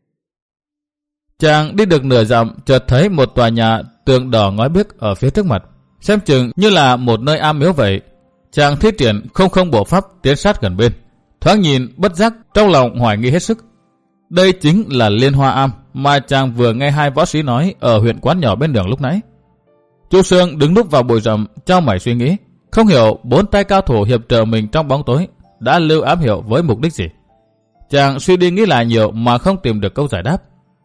Chàng đi được nửa dặm, chợt thấy một tòa nhà tường đỏ ngói biếc ở phía trước mặt, xem chừng như là một nơi am miếu vậy. Chàng thi triển không không bộ pháp tiến sát gần bên, thoáng nhìn bất giác trong lòng hoài nghi hết sức. Đây chính là Liên Hoa Am mà chàng vừa nghe hai võ sĩ nói ở huyện quán nhỏ bên đường lúc nãy. Chu Sương đứng núp vào bụi rậm, chau mày suy nghĩ, không hiểu bốn tay cao thủ hiệp trợ mình trong bóng tối đã lưu ám hiệu với mục đích gì. Chàng suy đi nghĩ lại nhiều mà không tìm được câu giải đáp.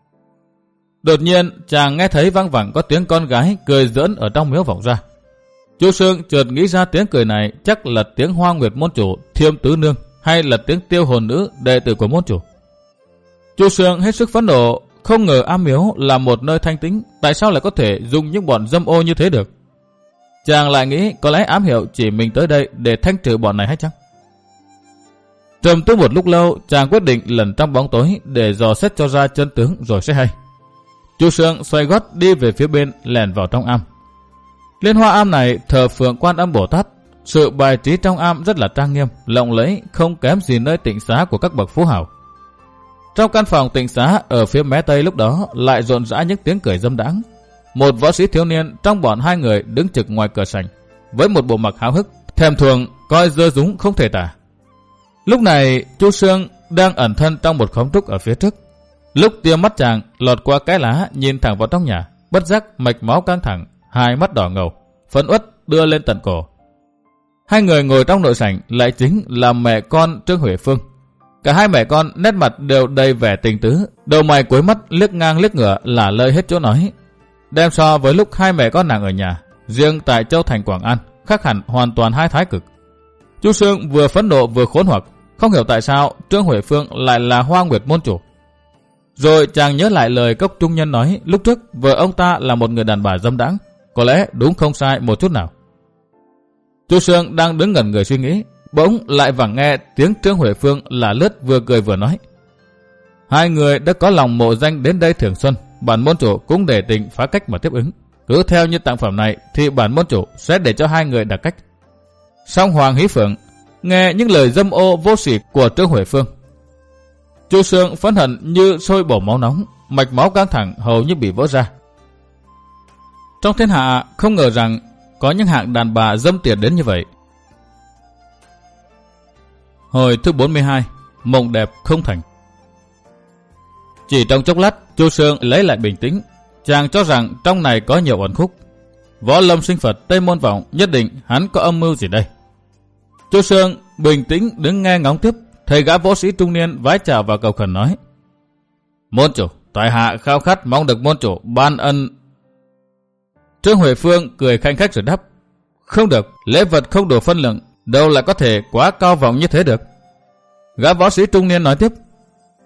Đột nhiên chàng nghe thấy vang vẳng có tiếng con gái cười giỡn ở trong miếu vọng ra. Chu Sương chợt nghĩ ra tiếng cười này chắc là tiếng Hoa Nguyệt môn chủ Thiêm Tứ Nương hay là tiếng Tiêu Hồn Nữ đệ tử của môn chủ. Chu Sương hết sức phẫn nộ, không ngờ am miếu là một nơi thanh tĩnh, tại sao lại có thể dùng những bọn dâm ô như thế được. Chàng lại nghĩ có lẽ ám hiệu chỉ mình tới đây để thanh trừ bọn này hay chăng? Trầm tư một lúc lâu, chàng quyết định lần trong bóng tối để dò xét cho ra chân tướng rồi sẽ hay. Chu Sương xoay gót đi về phía bên, lẻn vào trong am. Liên Hoa Am này thờ Phượng Quan Âm Bồ Tát. Sự bài trí trong am rất là trang nghiêm, lộng lẫy, không kém gì nơi tịnh xá của các bậc phú hào. Trong căn phòng tịnh xá ở phía mé tây lúc đó lại rộn rã những tiếng cười dâm đãng. Một võ sĩ thiếu niên trong bọn hai người đứng trực ngoài cửa sảnh với một bộ mặc háo hức, thèm thuồng coi dơ dúng không thể tả. Lúc này Chu Sương đang ẩn thân trong một khóm trúc ở phía trước. Lúc tia mắt chàng lọt qua cái lá nhìn thẳng vào trong nhà, bất giác mạch máu căng thẳng, hai mắt đỏ ngầu, phấn uất đưa lên tận cổ. Hai người ngồi trong nội sảnh lại chính là mẹ con Trương Huệ Phương. Cả hai mẹ con nét mặt đều đầy vẻ tình tứ, đầu mày cuối mắt liếc ngang liếc ngửa là lời hết chỗ nói. Đem so với lúc hai mẹ con nàng ở nhà, riêng tại Châu Thành Quảng An, khác hẳn hoàn toàn hai thái cực. Chu Sương vừa phẫn nộ vừa khốn hoặc, không hiểu tại sao Trương Huệ Phương lại là Hoa Nguyệt môn chủ. Rồi chàng nhớ lại lời Cốc Trung Nhân nói lúc trước vợ ông ta là một người đàn bà dâm đãng, có lẽ đúng không sai một chút nào. Chu Sương đang đứng ngẩn người suy nghĩ, bỗng lại vẳng nghe tiếng Trương Huệ Phương là lướt vừa cười vừa nói. Hai người đã có lòng mộ danh đến đây thường xuân, bản môn chủ cũng để tình phá cách mà tiếp ứng. Cứ theo như tặng phẩm này thì bản môn chủ sẽ để cho hai người đặc cách. Song Hoàng Hí Phượng nghe những lời dâm ô vô sỉ của Trương Huệ Phương, Chu Sương phẫn hận như sôi bổ máu nóng, mạch máu căng thẳng hầu như bị vỡ ra. Trong thiên hạ không ngờ rằng có những hạng đàn bà dâm tiệt đến như vậy. Hồi thứ bốn mươi hai, mộng đẹp không thành. Chỉ trong chốc lát, Chu Sương lấy lại bình tĩnh. Chàng cho rằng trong này có nhiều ẩn khúc. Võ Lâm Sinh Phật Tây Môn Vọng nhất định hắn có âm mưu gì đây. Chu Sương bình tĩnh đứng nghe ngóng tiếp. Thầy gã võ sĩ trung niên vái chào và cầu khẩn nói: Môn chủ, tại hạ khao khát mong được môn chủ ban ân. Trương Huệ Phương cười khanh khách rồi đáp: Không được, lễ vật không đủ phân lượng, đâu lại có thể quá cao vọng như thế được. Gã võ sĩ trung niên nói tiếp: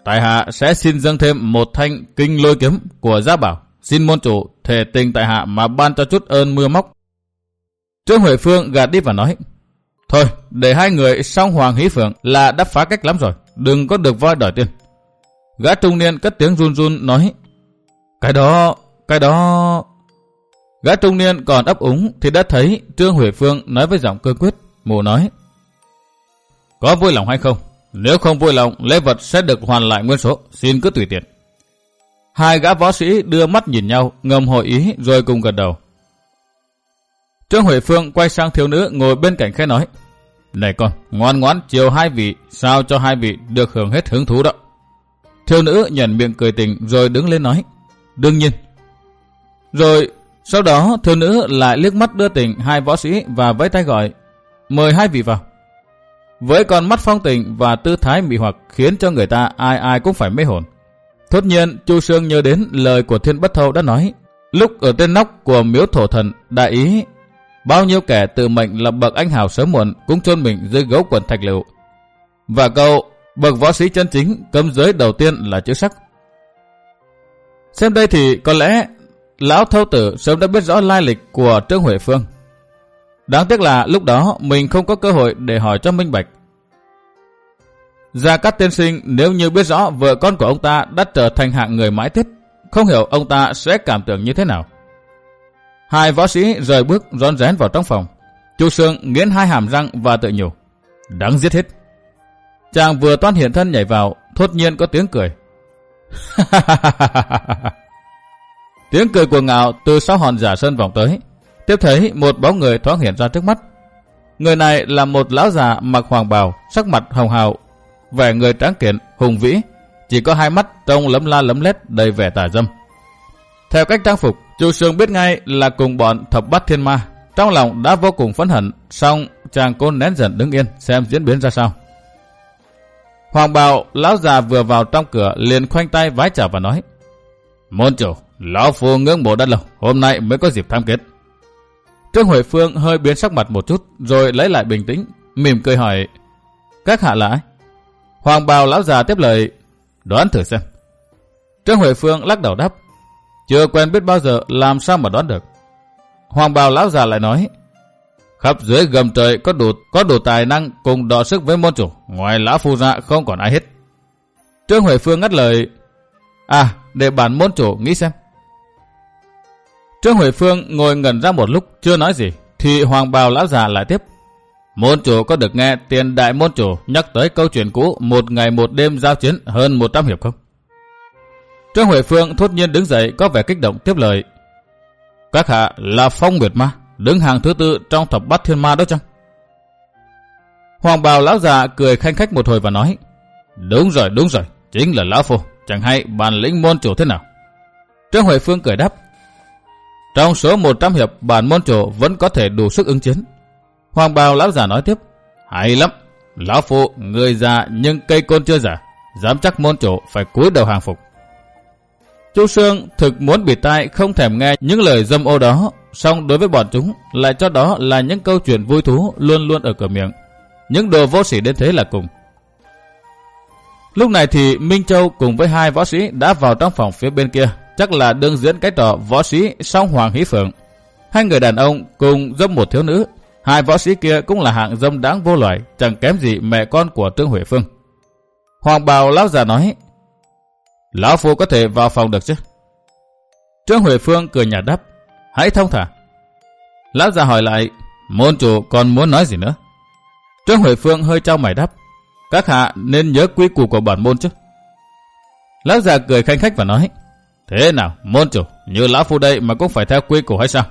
tại hạ sẽ xin dâng thêm một thanh kinh lôi kiếm của Gia Bảo, xin môn chủ thể tình tại hạ mà ban cho chút ơn mưa móc. Trương Huệ Phương gạt đi và nói, thôi để hai người song hoàng hí phượng là đã phá cách lắm rồi, đừng có được voi đòi tiền. Gã trung niên cất tiếng run run nói, cái đó, cái đó... Gã trung niên còn ấp úng thì đã thấy Trương Huệ Phương nói với giọng cương quyết, mù nói, có vui lòng hay không? Nếu không vui lòng, lễ vật sẽ được hoàn lại nguyên số, xin cứ tùy tiện. Hai gã võ sĩ đưa mắt nhìn nhau, ngầm hội ý rồi cùng gật đầu. Trương Huệ Phương quay sang thiếu nữ ngồi bên cạnh khẽ nói, này con, ngoan ngoãn chiều hai vị, sao cho hai vị được hưởng hết hứng thú đó. Thiếu nữ nhận miệng cười tình rồi đứng lên nói, đương nhiên. Rồi sau đó thiếu nữ lại liếc mắt đưa tình hai võ sĩ và vẫy tay gọi, mời hai vị vào. Với con mắt phong tình và tư thái mị hoặc khiến cho người ta ai ai cũng phải mê hồn. Thốt nhiên Chu Sương nhớ đến lời của Thiên Bất Thâu đã nói, lúc ở trên nóc của miếu thổ thần đại ý, bao nhiêu kẻ tự mệnh là bậc anh hào sớm muộn cũng chôn mình dưới gấu quần thạch lựu. Và câu bậc võ sĩ chân chính cấm giới đầu tiên là chữ sắc. Xem đây thì có lẽ lão thâu tử sớm đã biết rõ lai lịch của Trương Huệ Phương. Đáng tiếc là lúc đó mình không có cơ hội để hỏi cho minh bạch. Gia Cát tiên sinh nếu như biết rõ vợ con của ông ta đã trở thành hạng người mãi tiết, không hiểu ông ta sẽ cảm tưởng như thế nào. Hai võ sĩ rời bước rón rén vào trong phòng. Chu Sương nghiến hai hàm răng và tự nhủ, đáng giết hết. Chàng vừa toan hiện thân nhảy vào, thốt nhiên có tiếng cười. Tiếng cười cuồng ngạo từ sau hòn giả sơn vọng tới. Tiếp thấy một bóng người thoáng hiện ra trước mắt. Người này là một lão già mặc hoàng bào, sắc mặt hồng hào, vẻ người tráng kiện, hùng vĩ, chỉ có hai mắt trông lấm la lấm lét đầy vẻ tà dâm. Theo cách trang phục, Chu Sương biết ngay là cùng bọn thập bát thiên ma. Trong lòng đã vô cùng phẫn hận, song chàng cố nén giận đứng yên xem diễn biến ra sao. Hoàng bào lão già vừa vào trong cửa liền khoanh tay vái chào và nói, môn chủ, lão phu ngưỡng mộ đã lâu, hôm nay mới có dịp tham kết. Trương Huệ Phương hơi biến sắc mặt một chút rồi lấy lại bình tĩnh, mỉm cười hỏi, các hạ là ai? Hoàng bào lão già tiếp lời, đoán thử xem. Trương Huệ Phương lắc đầu đáp, chưa quen biết bao giờ, làm sao mà đoán được. Hoàng bào lão già lại nói, khắp dưới gầm trời có đủ có đủ tài năng cùng đọ sức với môn chủ, ngoài lão phu ra không còn ai hết. Trương Huệ Phương ngắt lời, à, để bản môn chủ nghĩ xem. Trương Huệ Phương ngồi ngẩn ra một lúc chưa nói gì, thì hoàng bào lão già lại tiếp, môn chủ có được nghe tiền đại môn chủ nhắc tới câu chuyện cũ một ngày một đêm giao chiến hơn một trăm hiệp không? Trương Huệ Phương thốt nhiên đứng dậy có vẻ kích động tiếp lời, các hạ là Phong Nguyệt Ma, đứng hàng thứ tư trong thập bát thiên ma đó chăng? Hoàng bào lão già cười khanh khách một hồi và nói, đúng rồi, đúng rồi, chính là lão phu, chẳng hay bản lĩnh môn chủ thế nào. Trương Huệ Phương cười đáp, trong số một trăm hiệp bản môn chủ vẫn có thể đủ sức ứng chiến. Hoàng bào lão già nói tiếp, hay lắm, lão phu người già nhưng cây côn chưa già, dám chắc môn chủ phải cúi đầu hàng phục. Chu Sương thực muốn bịt tai không thèm nghe những lời dâm ô đó, song đối với bọn chúng lại cho đó là những câu chuyện vui thú luôn luôn ở cửa miệng. Những đồ vô sỉ đến thế là cùng. Lúc này thì Minh Châu cùng với hai võ sĩ đã vào trong phòng phía bên kia, chắc là đương diễn cái trò võ sĩ song hoàng hí phượng. Hai người đàn ông cùng dâm một thiếu nữ, hai võ sĩ kia cũng là hạng dâm đáng vô loại, chẳng kém gì mẹ con của Trương Huệ Phương. Hoàng bào lão già nói, lão phu có thể vào phòng được chứ? Trương Huệ Phương cười nhạt đáp, hãy thông thả. Lão già hỏi lại, môn chủ còn muốn nói gì nữa? Trương Huệ Phương hơi trao mày đáp, các hạ nên nhớ quy củ của bản môn chứ. Lão già cười khanh khách và nói, thế nào môn chủ, như lão phu đây mà cũng phải theo quy củ hay sao?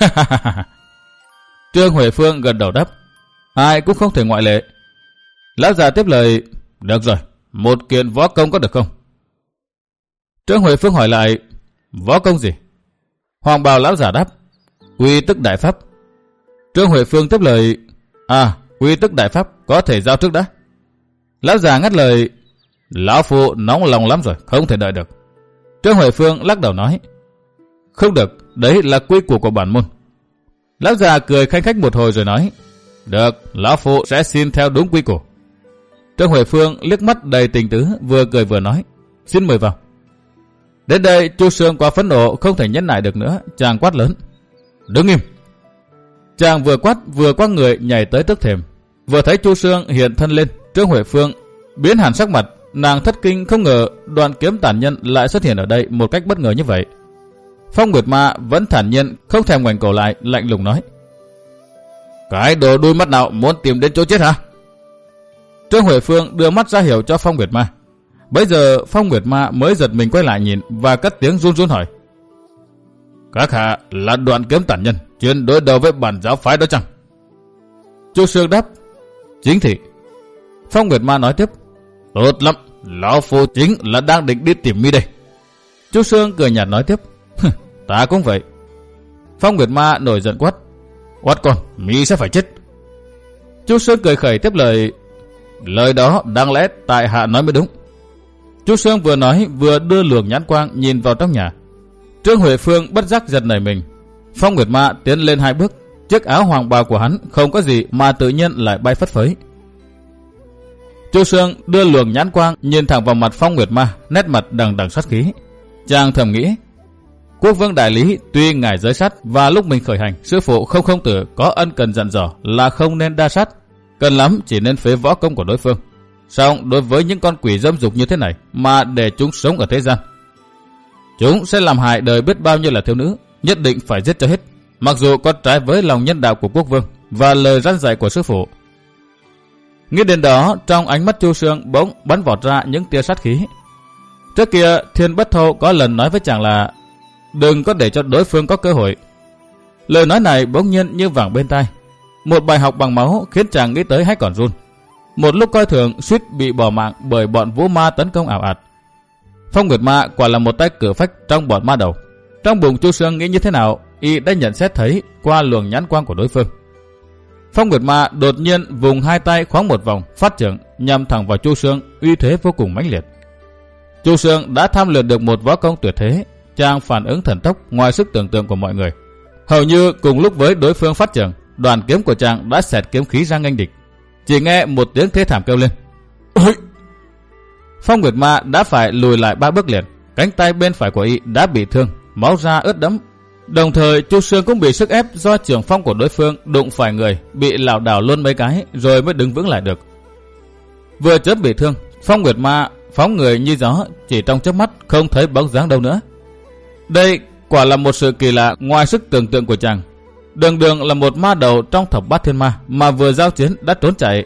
Trương Huệ Phương gật đầu đáp, ai cũng không thể ngoại lệ. Lão già tiếp lời, được rồi, một kiện võ công có được không? Trương Huệ Phương hỏi lại, võ công gì? Hoàng bào lão giả đáp, quy tức đại pháp. Trương Huệ Phương tiếp lời, à, quy tức đại pháp có thể giao trước đã. Lão già ngắt lời, lão phu nóng lòng lắm rồi, không thể đợi được. Trương Huệ Phương lắc đầu nói, không được, đấy là quy củ của bản môn. Lão già cười khanh khách một hồi rồi nói, được, lão phu sẽ xin theo đúng quy củ. Trương Huệ Phương liếc mắt đầy tình tứ, vừa cười vừa nói, xin mời vào. Đến đây Chu Sương quá phẫn nộ không thể nhẫn nại được nữa, chàng quát lớn, đứng im. Chàng vừa quát vừa quăng người nhảy tới trước thềm. Vừa thấy Chu Sương hiện thân lên, Trương Huệ Phương biến hẳn sắc mặt, nàng thất kinh không ngờ đoạn kiếm tàn nhân lại xuất hiện ở đây một cách bất ngờ như vậy. Phong Nguyệt Ma vẫn thản nhiên không thèm ngoảnh cổ lại, lạnh lùng nói, cái đồ đuôi mắt nào muốn tìm đến chỗ chết hả? Trương Huệ Phương đưa mắt ra hiệu cho Phong Nguyệt Ma. Bấy giờ Phong Nguyệt Ma mới giật mình quay lại nhìn và cất tiếng run run hỏi, các hạ là đoạn kiếm tàn nhân chuyên đối đầu với bản giáo phái đó chăng? Chu Sương đáp, chính thị. Phong Nguyệt Ma nói tiếp, tốt lắm, lão phu chính là đang định đi tìm mi đây. Chu Sương cười nhạt nói tiếp, ta cũng vậy. Phong Nguyệt Ma nổi giận quát, quát con, mi sẽ phải chết. Chu Sương cười khẩy tiếp lời, lời đó đáng lẽ tại hạ nói mới đúng. Chu Sương vừa nói vừa đưa luồng nhãn quang nhìn vào trong nhà. Trương Huệ Phương bất giác giật nảy mình. Phong Nguyệt Ma tiến lên hai bước, chiếc áo hoàng bào của hắn không có gì mà tự nhiên lại bay phất phới. Chu Sương đưa luồng nhãn quang nhìn thẳng vào mặt Phong Nguyệt Ma, nét mặt đằng đằng sát khí. Chàng thầm nghĩ, Quốc vương đại lý tuy ngài giới sát và lúc mình khởi hành, sư phụ không không tử có ân cần dặn dò là không nên đa sát, cần lắm chỉ nên phế võ công của đối phương. Song đối với những con quỷ dâm dục như thế này mà để chúng sống ở thế gian, chúng sẽ làm hại đời biết bao nhiêu là thiếu nữ, nhất định phải giết cho hết, mặc dù có trái với lòng nhân đạo của quốc vương và lời răn dạy của sư phụ. Nghĩ đến đó, trong ánh mắt Chu Sương bỗng bắn vọt ra những tia sát khí. Trước kia Thiên Bất Thâu có lần nói với chàng là đừng có để cho đối phương có cơ hội. Lời nói này bỗng nhiên như vàng bên tai, một bài học bằng máu khiến chàng nghĩ tới hay còn run. Một lúc coi thường suýt bị bỏ mạng bởi bọn vũ ma tấn công ảo ạt. Phong Nguyệt Ma quả là một tay cử phách trong bọn ma đầu. Trong bụng Chu Sương nghĩ như thế nào, y đã nhận xét thấy qua luồng nhãn quang của đối phương. Phong Nguyệt Ma đột nhiên vùng hai tay khoáng một vòng, phát trưởng nhằm thẳng vào Chu Sương, uy thế vô cùng mãnh liệt. Chu Sương đã tham luyện được một võ công tuyệt thế, chàng phản ứng thần tốc ngoài sức tưởng tượng của mọi người. Hầu như cùng lúc với đối phương phát trưởng, đoàn kiếm của chàng đã xẹt kiếm khí ra nghênh địch. Chỉ nghe một tiếng thê thảm kêu lên, ôi! Phong Nguyệt Ma đã phải lùi lại ba bước liền, cánh tay bên phải của y đã bị thương, máu ra ướt đẫm. Đồng thời Chu Sương cũng bị sức ép do trường phong của đối phương đụng phải người, bị lảo đảo luôn mấy cái rồi mới đứng vững lại được. Vừa chớp bị thương, Phong Nguyệt Ma phóng người như gió, chỉ trong chớp mắt không thấy bóng dáng đâu nữa. Đây quả là một sự kỳ lạ ngoài sức tưởng tượng của chàng. Đường đường là một ma đầu trong thập bát thiên ma mà vừa giao chiến đã trốn chạy.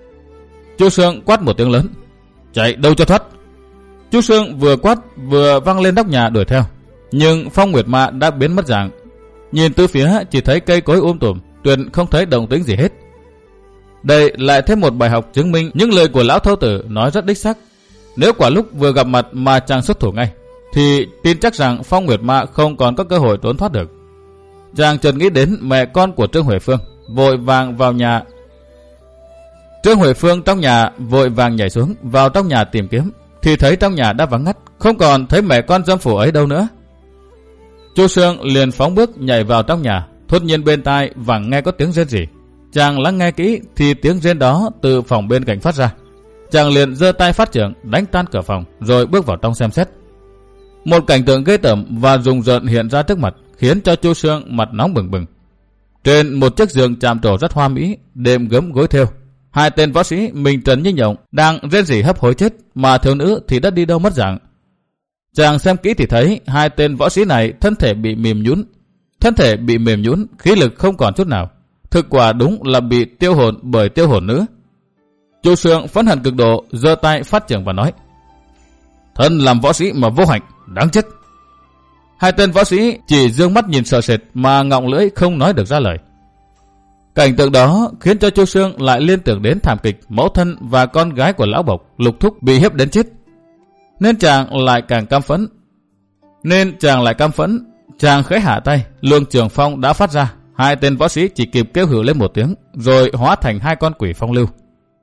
Chu Sương quát một tiếng lớn, chạy đâu cho thoát. Chu Sương vừa quát vừa văng lên nóc nhà đuổi theo, nhưng Phong Nguyệt Ma đã biến mất dạng. Nhìn từ phía chỉ thấy cây cối um tùm, tuyệt không thấy động tĩnh gì hết. Đây lại thêm một bài học chứng minh những lời của lão thâu tử nói rất đích xác. Nếu quả lúc vừa gặp mặt mà chàng xuất thủ ngay, thì tin chắc rằng Phong Nguyệt Ma không còn có cơ hội trốn thoát được. Chàng chợt nghĩ đến mẹ con của Trương Huệ Phương, vội vàng vào nhà. Trương Huệ Phương trong nhà vội vàng nhảy xuống vào trong nhà tìm kiếm, thì thấy trong nhà đã vắng ngắt, không còn thấy mẹ con dâm phụ ấy đâu nữa. Chu Sương liền phóng bước nhảy vào trong nhà, thốt nhiên bên tai vẳng nghe có tiếng rên rỉ. Chàng lắng nghe kỹ thì tiếng rên đó từ phòng bên cạnh phát ra. Chàng liền giơ tay phát trưởng đánh tan cửa phòng, rồi bước vào trong xem xét. Một cảnh tượng ghê tởm và rùng rợn hiện ra trước mặt, khiến cho Chu Sương mặt nóng bừng bừng. Trên một chiếc giường chạm trổ rất hoa mỹ, đệm gấm gối thêu, hai tên võ sĩ mình trần như nhộng đang rên rỉ hấp hối chết, mà thiếu nữ thì đã đi đâu mất dạng. Chàng xem kỹ thì thấy hai tên võ sĩ này thân thể bị mềm nhũn, thân thể bị mềm nhũn, khí lực không còn chút nào. Thực quả đúng là bị tiêu hồn bởi tiêu hồn nữ. Chu Sương phẫn hận cực độ, giơ tay phát trưởng và nói, thân làm võ sĩ mà vô hạnh, đáng chết. Hai tên võ sĩ chỉ dương mắt nhìn sợ sệt mà ngọng lưỡi không nói được ra lời. Cảnh tượng đó khiến cho Chu Sương lại liên tưởng đến thảm kịch mẫu thân và con gái của lão Bộc Lục Thúc bị hiếp đến chết, nên chàng lại càng căm phẫn. Nên chàng lại căm phẫn, chàng khẽ hạ tay, luồng trường phong đã phát ra. Hai tên võ sĩ chỉ kịp kêu hử lên một tiếng, rồi hóa thành hai con quỷ phong lưu.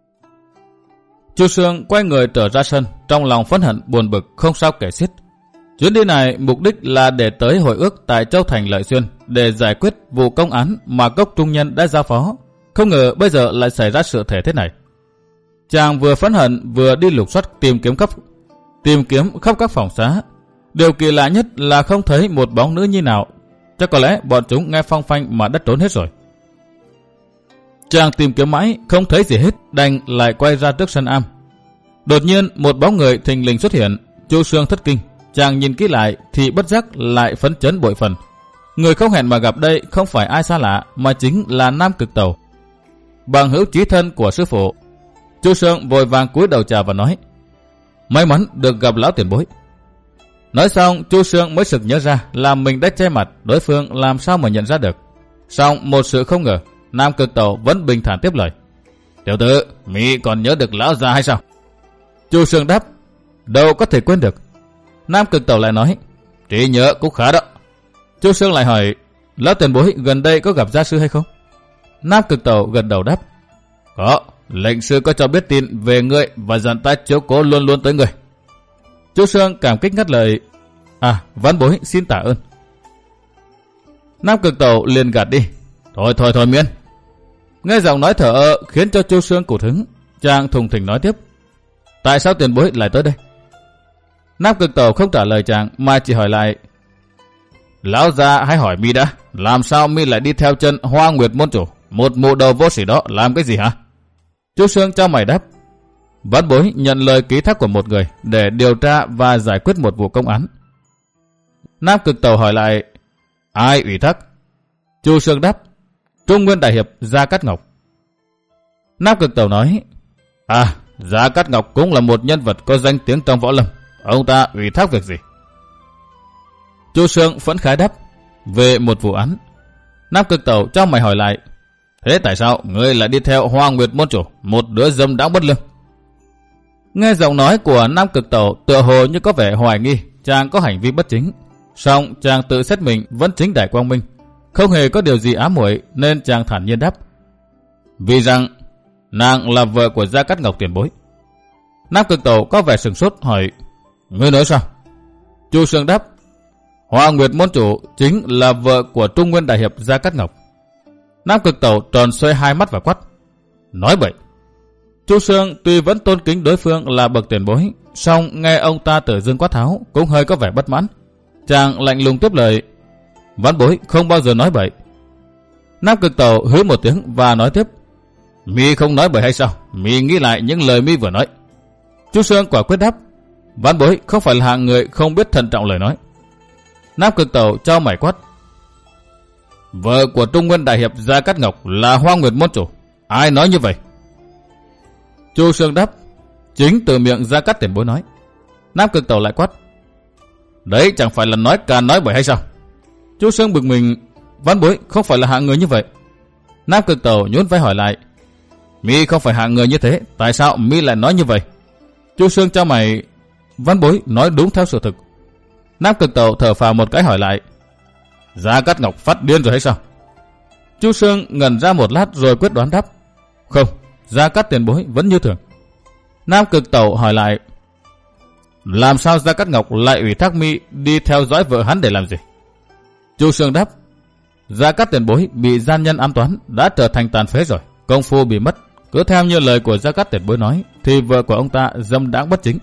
Chu Sương quay người trở ra sân, trong lòng phẫn hận buồn bực không sao kể xiết. Chuyến đi này mục đích là để tới hội ước tại Châu Thành Lợi Xuyên để giải quyết vụ công án mà Cốc Trung Nhân đã giao phó. Không ngờ bây giờ lại xảy ra sự thể thế này. Chàng vừa phẫn hận vừa đi lục soát tìm kiếm khắp tìm kiếm khắp các phòng xá. Điều kỳ lạ nhất là không thấy một bóng nữ nhi nào. Chắc có lẽ bọn chúng nghe phong phanh mà đất trốn hết rồi. Chàng tìm kiếm mãi không thấy gì hết, đành lại quay ra trước sân am. Đột nhiên một bóng người thình lình xuất hiện. Chu Sương thất kinh, chàng nhìn kỹ lại thì bất giác lại phấn chấn bội phần. Người không hẹn mà gặp đây không phải ai xa lạ mà chính là Nam Cực Tầu, bằng hữu chí thân của sư phụ. Chu Sương vội vàng cúi đầu chào và nói: may mắn được gặp lão tiền bối. Nói xong Chu Sương mới sực nhớ ra là mình đã che mặt, đối phương làm sao mà nhận ra được. Song một sự không ngờ, Nam Cực Tầu vẫn bình thản tiếp lời: tiểu tử, mỹ còn nhớ được lão già hay sao? Chu Sương đáp: đâu có thể quên được. Nam Cực Tầu lại nói: trí nhớ cũng khá đó. Chu Sương lại hỏi: lão tiền bối gần đây có gặp gia sư hay không? Nam Cực Tầu gật đầu đáp: có, lệnh sư có cho biết tin về ngươi và dặn ta chiếu cố luôn luôn tới ngươi. Chu Sương cảm kích ngắt lời: à, vãn bối xin tạ ơn. Nam Cực Tầu liền gạt đi: thôi thôi thôi miễn. Nghe giọng nói thở ơ khiến cho Chu Sương cụt hứng. Chàng thùng thình nói tiếp: tại sao tiền bối lại tới đây? Nam Cực Tầu không trả lời chàng mà chỉ hỏi lại: lão già hãy hỏi mi đã, làm sao mi lại đi theo chân Hoa Nguyệt môn chủ, một mụ đầu vô sỉ đó làm cái gì hả? Chu Sương cho mày đáp: vãn bối nhận lời ký thác của một người để điều tra và giải quyết một vụ công án. Nam Cực Tầu hỏi lại: ai ủy thác? Chu Sương đáp: Trung Nguyên đại hiệp Gia Cát Ngọc. Nam Cực Tầu nói: à, Gia Cát Ngọc cũng là một nhân vật có danh tiếng trong võ lâm, ông ta ủy thác việc gì? Chu Sương phẫn khái đáp: về một vụ án. Nam Cực Tầu cho mày hỏi lại: thế tại sao ngươi lại đi theo Hoa Nguyệt môn chủ, một đứa dâm đãng bất lương? Nghe giọng nói của Nam Cực Tầu tựa hồ như có vẻ hoài nghi chàng có hành vi bất chính. Song chàng tự xét mình vẫn chính đại quang minh, không hề có điều gì ám muội, nên chàng thản nhiên đáp: vì rằng nàng là vợ của Gia Cát Ngọc tiền bối. Nam Cực Tầu có vẻ sửng sốt hỏi: ngươi nói sao? Chu Sương đáp: Hoa Nguyệt môn chủ chính là vợ của Trung Nguyên đại hiệp Gia Cát Ngọc. Nam Cực Tầu tròn xoay hai mắt và quát: nói bậy. Chu Sương tuy vẫn tôn kính đối phương là bậc tiền bối, song nghe ông ta tự dưng quát tháo cũng hơi có vẻ bất mãn. Chàng lạnh lùng tiếp lời: vãn bối không bao giờ nói bậy. Nam Cực Tầu hứ một tiếng và nói tiếp: mi không nói bậy hay sao? Mi nghĩ lại những lời mi vừa nói. Chu Sương quả quyết đáp: vãn bối không phải là hạng người không biết thận trọng lời nói. Nam Cực Tầu cho mày quát: vợ của Trung Nguyên đại hiệp Gia Cát Ngọc là Hoa Nguyệt môn chủ, ai nói như vậy? Chu Sương đáp: chính từ miệng Gia Cát tiền bối nói. Nam Cực Tầu lại quát: đấy chẳng phải là nói càn nói bậy hay sao? Chu Sương bực mình: vãn bối không phải là hạng người như vậy. Nam Cực Tầu nhún vai hỏi lại: mi không phải hạng người như thế, tại sao mi lại nói như vậy? Chu Sương cho mày: vãn bối nói đúng theo sự thực. Nam Cực Tầu thở phào một cái hỏi lại: Gia Cát Ngọc phát điên rồi hay sao? Chu Sương ngẩn ra một lát rồi quyết đoán đáp: không, Gia Cát tiền bối vẫn như thường. Nam Cực Tầu hỏi lại: làm sao Gia Cát Ngọc lại ủy thác mi đi theo dõi vợ hắn để làm gì? Chu Sương đáp: Gia Cát tiền bối bị gian nhân ám toán, đã trở thành tàn phế rồi, công phu bị mất. Cứ theo như lời của Gia Cát tiền bối nói thì vợ của ông ta dâm đãng bất chính.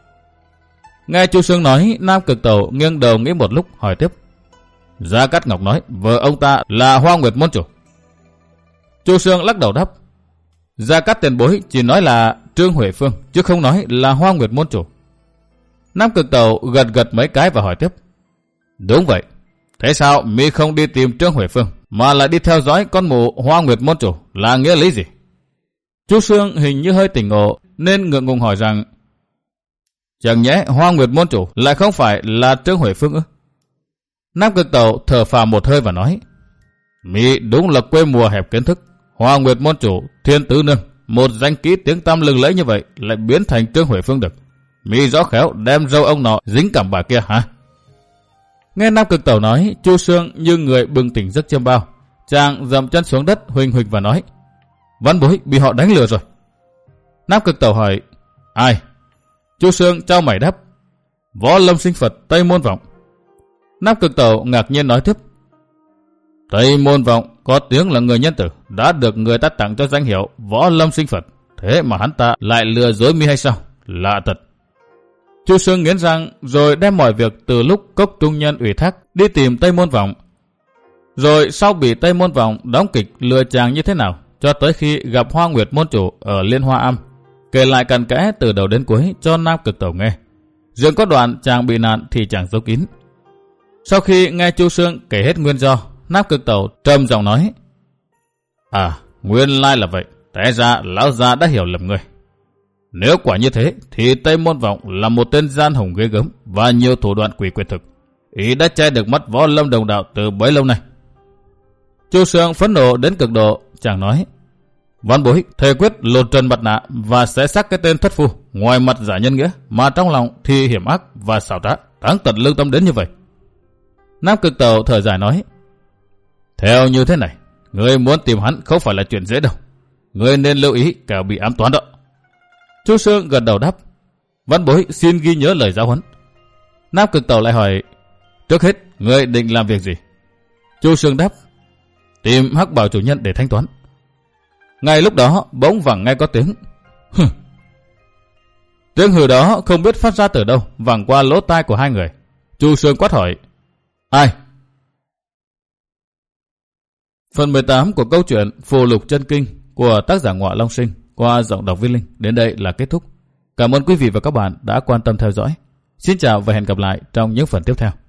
Nghe Chu Sương nói, Nam Cực Tầu nghiêng đầu nghĩ một lúc hỏi tiếp: Gia Cát Ngọc nói vợ ông ta là Hoa Nguyệt môn chủ. Chu Sương lắc đầu đáp: Gia Cát tiền bối chỉ nói là Trương Huệ Phương, chứ không nói là Hoa Nguyệt môn chủ. Nam Cực Tầu gật gật mấy cái và hỏi tiếp: đúng vậy, thế sao mi không đi tìm Trương Huệ Phương mà lại đi theo dõi con mụ Hoa Nguyệt môn chủ, là nghĩa lý gì? Chu Sương hình như hơi tỉnh ngộ nên ngượng ngùng hỏi rằng: chẳng nhẽ Hoa Nguyệt môn chủ lại không phải là Trương Huệ Phương ư? Nam Cực Tầu thở phào một hơi và nói: mi đúng là quê mùa hẹp kiến thức. Hoa Nguyệt môn chủ Thiên Tứ Nương, một danh kỹ tiếng tăm lừng lẫy như vậy, lại biến thành Trương Huệ Phương được. Mi rõ khéo đem râu ông nọ dính cảm bà kia hả? Nghe Nam Cực Tầu nói, Chu Sương như người bừng tỉnh giấc chiêm bao. Chàng dậm chân xuống đất huỳnh huỳnh và nói: vãn bối bị họ đánh lừa rồi. Nam Cực Tầu hỏi: ai? Chu Sương trao mày đáp: Võ Lâm Sinh Phật Tây Môn Vọng. Nam Cực Tầu ngạc nhiên nói tiếp: Tây Môn Vọng có tiếng là người nhân tử, đã được người ta tặng cho danh hiệu Võ Lâm Sinh Phật, thế mà hắn ta lại lừa dối mi hay sao? Lạ thật. Chu Sương nghiến răng rồi đem mọi việc từ lúc Cốc Trung Nhân ủy thác đi tìm Tây Môn Vọng. Rồi sau bị Tây Môn Vọng đóng kịch lừa chàng như thế nào, cho tới khi gặp Hoa Nguyệt môn chủ ở Liên Hoa Am, kể lại cặn kẽ từ đầu đến cuối cho Nam Cực Tẩu nghe. Riêng có đoạn chàng bị nạn thì chàng giấu kín. Sau khi nghe Chu Sương kể hết nguyên do, Nam Cực Tẩu trầm giọng nói: À, nguyên lai là vậy, té ra lão già đã hiểu lầm người. Nếu quả như thế thì Tây Môn Vọng là một tên gian hùng ghê gớm và nhiều thủ đoạn quỷ quyệt thực. Ý đã che được mắt Võ Lâm đồng đạo từ bấy lâu nay. Chu Sương phẫn nộ đến cực độ, chàng nói: Văn bối thề quyết lột trần mặt nạ và xé xác cái tên thất phu, ngoài mặt giả nhân nghĩa mà trong lòng thì hiểm ác và xảo trá, táng tận lương tâm đến như vậy. Nam Cực Tẩu thở dài nói: Theo như thế này, người muốn tìm hắn không phải là chuyện dễ đâu. Người nên lưu ý kẻo bị ám toán đó. Chu Sương gật đầu đáp: Văn bối xin ghi nhớ lời giáo huấn. Nam Cực Tẩu lại hỏi: Trước hết, người định làm việc gì? Chu Sương đáp: Tìm Hắc Bảo chủ nhân để thanh toán. Ngay lúc đó bỗng vẳng nghe có tiếng hừ. Tiếng hừ đó không biết phát ra từ đâu, vẳng qua lỗ tai của hai người. Chu Sương quát hỏi: Ai? Phần mười tám của câu chuyện Phù Lục Chân Kinh của tác giả Ngọa Long Sinh qua giọng đọc Viên Linh đến đây là kết thúc. Cảm ơn quý vị và các bạn đã quan tâm theo dõi. Xin chào và hẹn gặp lại trong những phần tiếp theo.